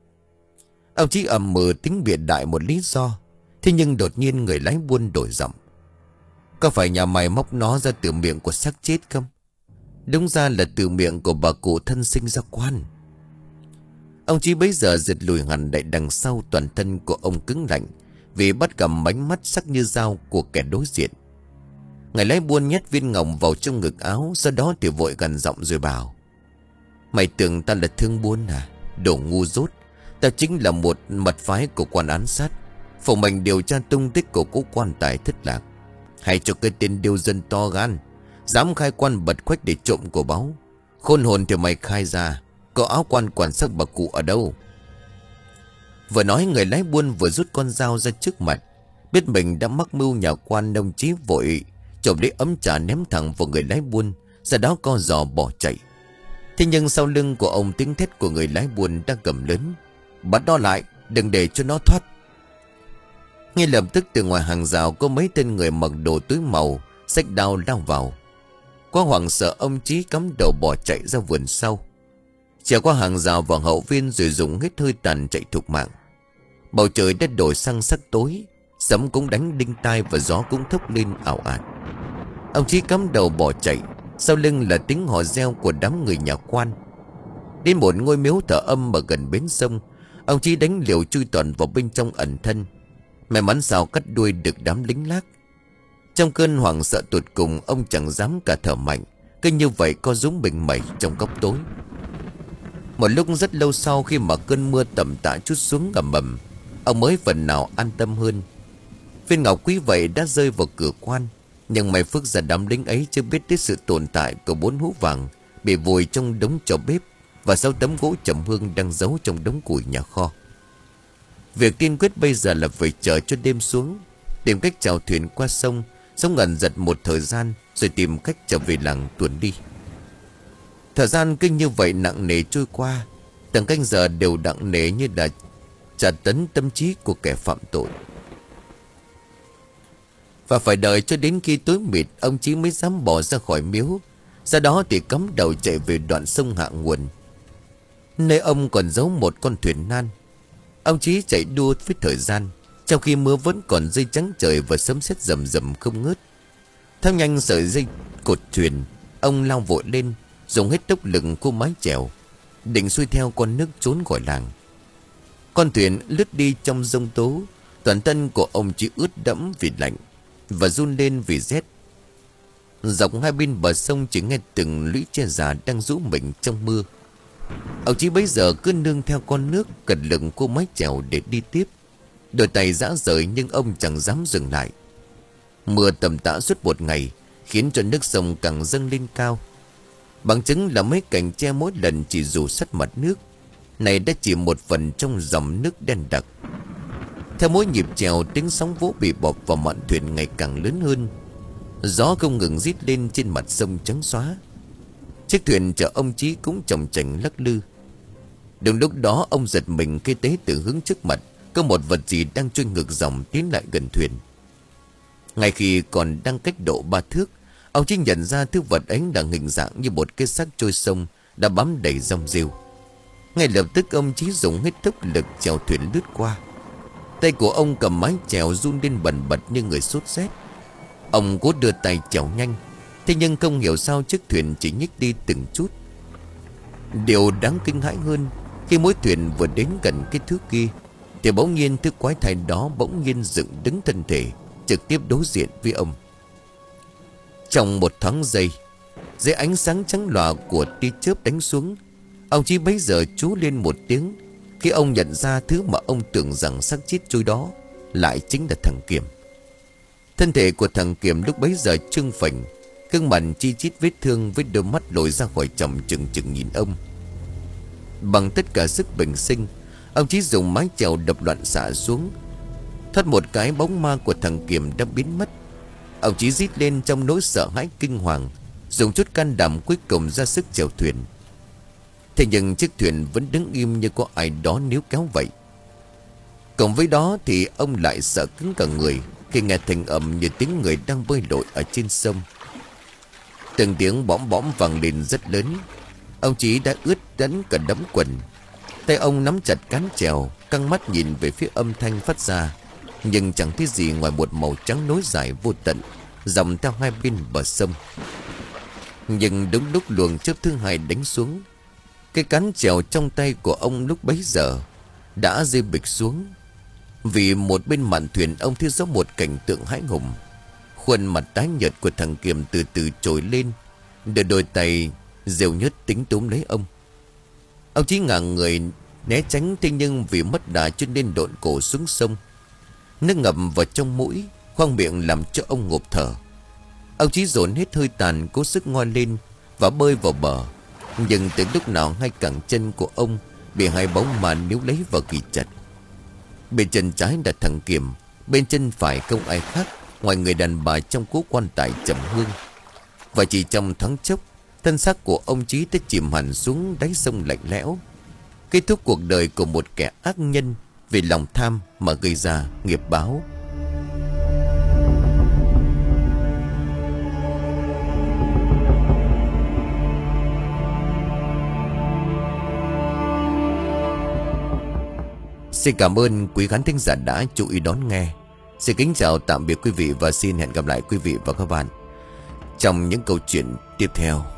Ông Chí ầm mừ tính biện đại một lý do. Thế nhưng đột nhiên người lái buôn đổi giọng. Có phải nhà mày móc nó ra từ miệng của xác chết không? Đúng ra là từ miệng của bà cụ thân sinh ra quan. Ông Chí bấy giờ giật lùi hẳn lại đằng sau, toàn thân của ông cứng lạnh vì bắt gặp ánh mắt sắc như dao của kẻ đối diện. Người lái buôn nhét viên ngọc vào trong ngực áo, sau đó thì vội gần giọng rồi bảo. Mày tưởng ta là thương buôn à? Đồ ngu dốt. Ta chính là một mật phái của quan án sát, phụ mệnh điều tra tung tích của cố quan tài thất lạc. Hay cho cái tên điêu dân to gan, dám khai quan bật khoách để trộm của báu. Khôn hồn thì mày khai ra, có áo quan quản sắc bà cụ ở đâu? Vừa nói người lái buôn vừa rút con dao ra trước mặt. Biết mình đã mắc mưu nhà quan, đồng chí vội trộm lấy ấm trà ném thẳng vào người lái buôn, sau đó co giò bỏ chạy. Thế nhưng sau lưng của ông tiếng thét của người lái buôn đã gầm lớn. Bắt nó lại, đừng để cho nó thoát. Ngay lập tức từ ngoài hàng rào có mấy tên người mặc đồ túi màu xách đao lao vào. Quá hoảng sợ, ông Chí cắm đầu bỏ chạy ra vườn sau, trèo qua hàng rào vào hậu viên rồi dùng hết hơi tàn chạy thục mạng. Bầu trời đã đổi sang sắc tối, sấm cũng đánh đinh tai và gió cũng thốc lên ảo ạt. Ông Chí cắm đầu bỏ chạy, sau lưng là tiếng hò reo của đám người nhà quan. Đến một ngôi miếu thờ âm ở gần bến sông, ông Chí đánh liều chui toàn vào bên trong ẩn thân. May mắn sao cắt đuôi được đám lính lác. Trong cơn hoảng sợ tột cùng, ông chẳng dám cả thở mạnh, cứ như vậy co rúm mình mẩy trong góc tối. Một lúc rất lâu sau, khi mà cơn mưa tầm tã trút xuống ầm ầm, ông mới phần nào an tâm hơn. Viên ngọc quý vậy đã rơi vào cửa quan, nhưng may phước ra đám lính ấy chưa biết đến sự tồn tại của bốn hũ vàng bị vùi trong đống chảo bếp và sáu tấm gỗ trầm hương đang giấu trong đống củi nhà kho. Việc tiên quyết bây giờ là phải chờ cho đêm xuống, tìm cách chèo thuyền qua sông, sống ẩn giật một thời gian, rồi tìm cách trở về làng tuần đi. Thời gian cứ như vậy nặng nề trôi qua, từng canh giờ đều nặng nề như là tra tấn tâm trí của kẻ phạm tội. Và phải đợi cho đến khi tối mịt, ông Chí mới dám bỏ ra khỏi miếu. Sau đó thì cắm đầu chạy về đoạn sông hạ nguồn, nơi ông còn giấu một con thuyền nan. Ông Chí chạy đua với thời gian, trong khi mưa vẫn còn rơi trắng trời và sấm sét rầm rầm không ngớt. Theo nhanh sợi dây cột thuyền, ông lao vội lên, dùng hết tốc lực cô mái chèo, định xuôi theo con nước trốn khỏi làng. Con thuyền lướt đi trong giông tố, toàn thân của ông Chí ướt đẫm vì lạnh và run lên vì rét. Dọc hai bên bờ sông chỉ nghe từng lũy tre già đang rũ mình trong mưa. Ông Chí bấy giờ cứ nương theo con nước, cật lực cô mái chèo để đi tiếp. Đôi tay rã rời nhưng ông chẳng dám dừng lại. Mưa tầm tã suốt một ngày khiến cho nước sông càng dâng lên cao. Bằng chứng là mấy cành tre mỗi lần chỉ dù sát mặt nước này đã chỉ một phần trong dòng nước đen đặc. Theo mỗi nhịp chèo, tiếng sóng vỗ bị bọt vào mạn thuyền ngày càng lớn hơn. Gió không ngừng rít lên trên mặt sông trắng xóa. Chiếc thuyền chở ông Chí cũng chồng chành lắc lư. Đúng lúc đó ông giật mình khi thấy từ hướng trước mặt có một vật gì đang trôi ngược dòng tiến lại gần thuyền. Ngay khi còn đang cách độ ba thước, ông Chí nhận ra thứ vật ấy đang hình dạng như một cái xác trôi sông đã bám đầy dòng rêu. Ngay lập tức ông Chí dùng hết tốc lực chèo thuyền lướt qua. Tay của ông cầm mái chèo run lên bần bật như người sốt rét. Ông cố đưa tay chèo nhanh, thế nhưng không hiểu sao chiếc thuyền chỉ nhích đi từng chút. Điều đáng kinh hãi hơn, khi mỗi thuyền vừa đến gần cái thứ kia thì bỗng nhiên thứ quái thai đó bỗng nhiên dựng đứng thân thể, trực tiếp đối diện với ông. Trong một thoáng giây, dưới ánh sáng trắng lòa của tia chớp đánh xuống, ông Chí bấy giờ trú lên một tiếng khi ông nhận ra thứ mà ông tưởng rằng xác chết trôi đó lại chính là thằng Kiểm. Thân thể của thằng Kiểm lúc bấy giờ trương phình, gương mặt chi chít vết thương với đôi mắt lồi ra khỏi tròng trừng trừng nhìn ông. Bằng tất cả sức bình sinh, ông Chí dùng mái chèo đập loạn xả xuống. Thoát một cái, bóng ma của thằng Kiểm đã biến mất. Ông Chí rít lên trong nỗi sợ hãi kinh hoàng, dùng chút can đảm cuối cùng ra sức chèo thuyền. Thế nhưng chiếc thuyền vẫn đứng im như có ai đó níu kéo vậy. Cộng với đó thì ông lại sợ cứng cả người khi nghe thanh âm như tiếng người đang bơi lội ở trên sông. Từng tiếng bõm bõm vang lên rất lớn. Ông Chí đã ướt đẫm cả đẫm quần. Tay ông nắm chặt cán chèo, căng mắt nhìn về phía âm thanh phát ra, nhưng chẳng thấy gì ngoài một màu trắng nối dài vô tận dòng theo hai bên bờ sông. Nhưng đúng lúc luồng chớp thứ hai đánh xuống, cái cán chèo trong tay của ông lúc bấy giờ đã rơi bịch xuống. Vì một bên mạn thuyền ông thấy rõ một cảnh tượng hãi hùng. Khuôn mặt tái nhợt của thằng Kiểm từ từ trồi lên, để đôi tay rêu nhớt tính túm lấy ông. Ông Chí ngả người né tránh, thế nhưng vì mất đà cho nên độn cổ xuống sông. Nước ngập vào trong mũi, khoang miệng làm cho ông ngộp thở. Ông Chí dồn hết hơi tàn, cố sức ngoi lên và bơi vào bờ. Nhưng từ lúc nào hai cẳng chân của ông bị hai bóng ma níu lấy và ghi chặt. Bên chân trái là thằng Kiểm, bên chân phải không ai khác ngoài người đàn bà trong cố quan tài trầm hương. Và chỉ trong thoáng chốc, thân xác của ông Chí đã chìm hẳn xuống đáy sông lạnh lẽo, kết thúc cuộc đời của một kẻ ác nhân vì lòng tham mà gây ra nghiệp báo. Xin cảm ơn quý khán thính giả đã chú ý đón nghe. Xin kính chào tạm biệt quý vị và xin hẹn gặp lại quý vị và các bạn trong những câu chuyện tiếp theo.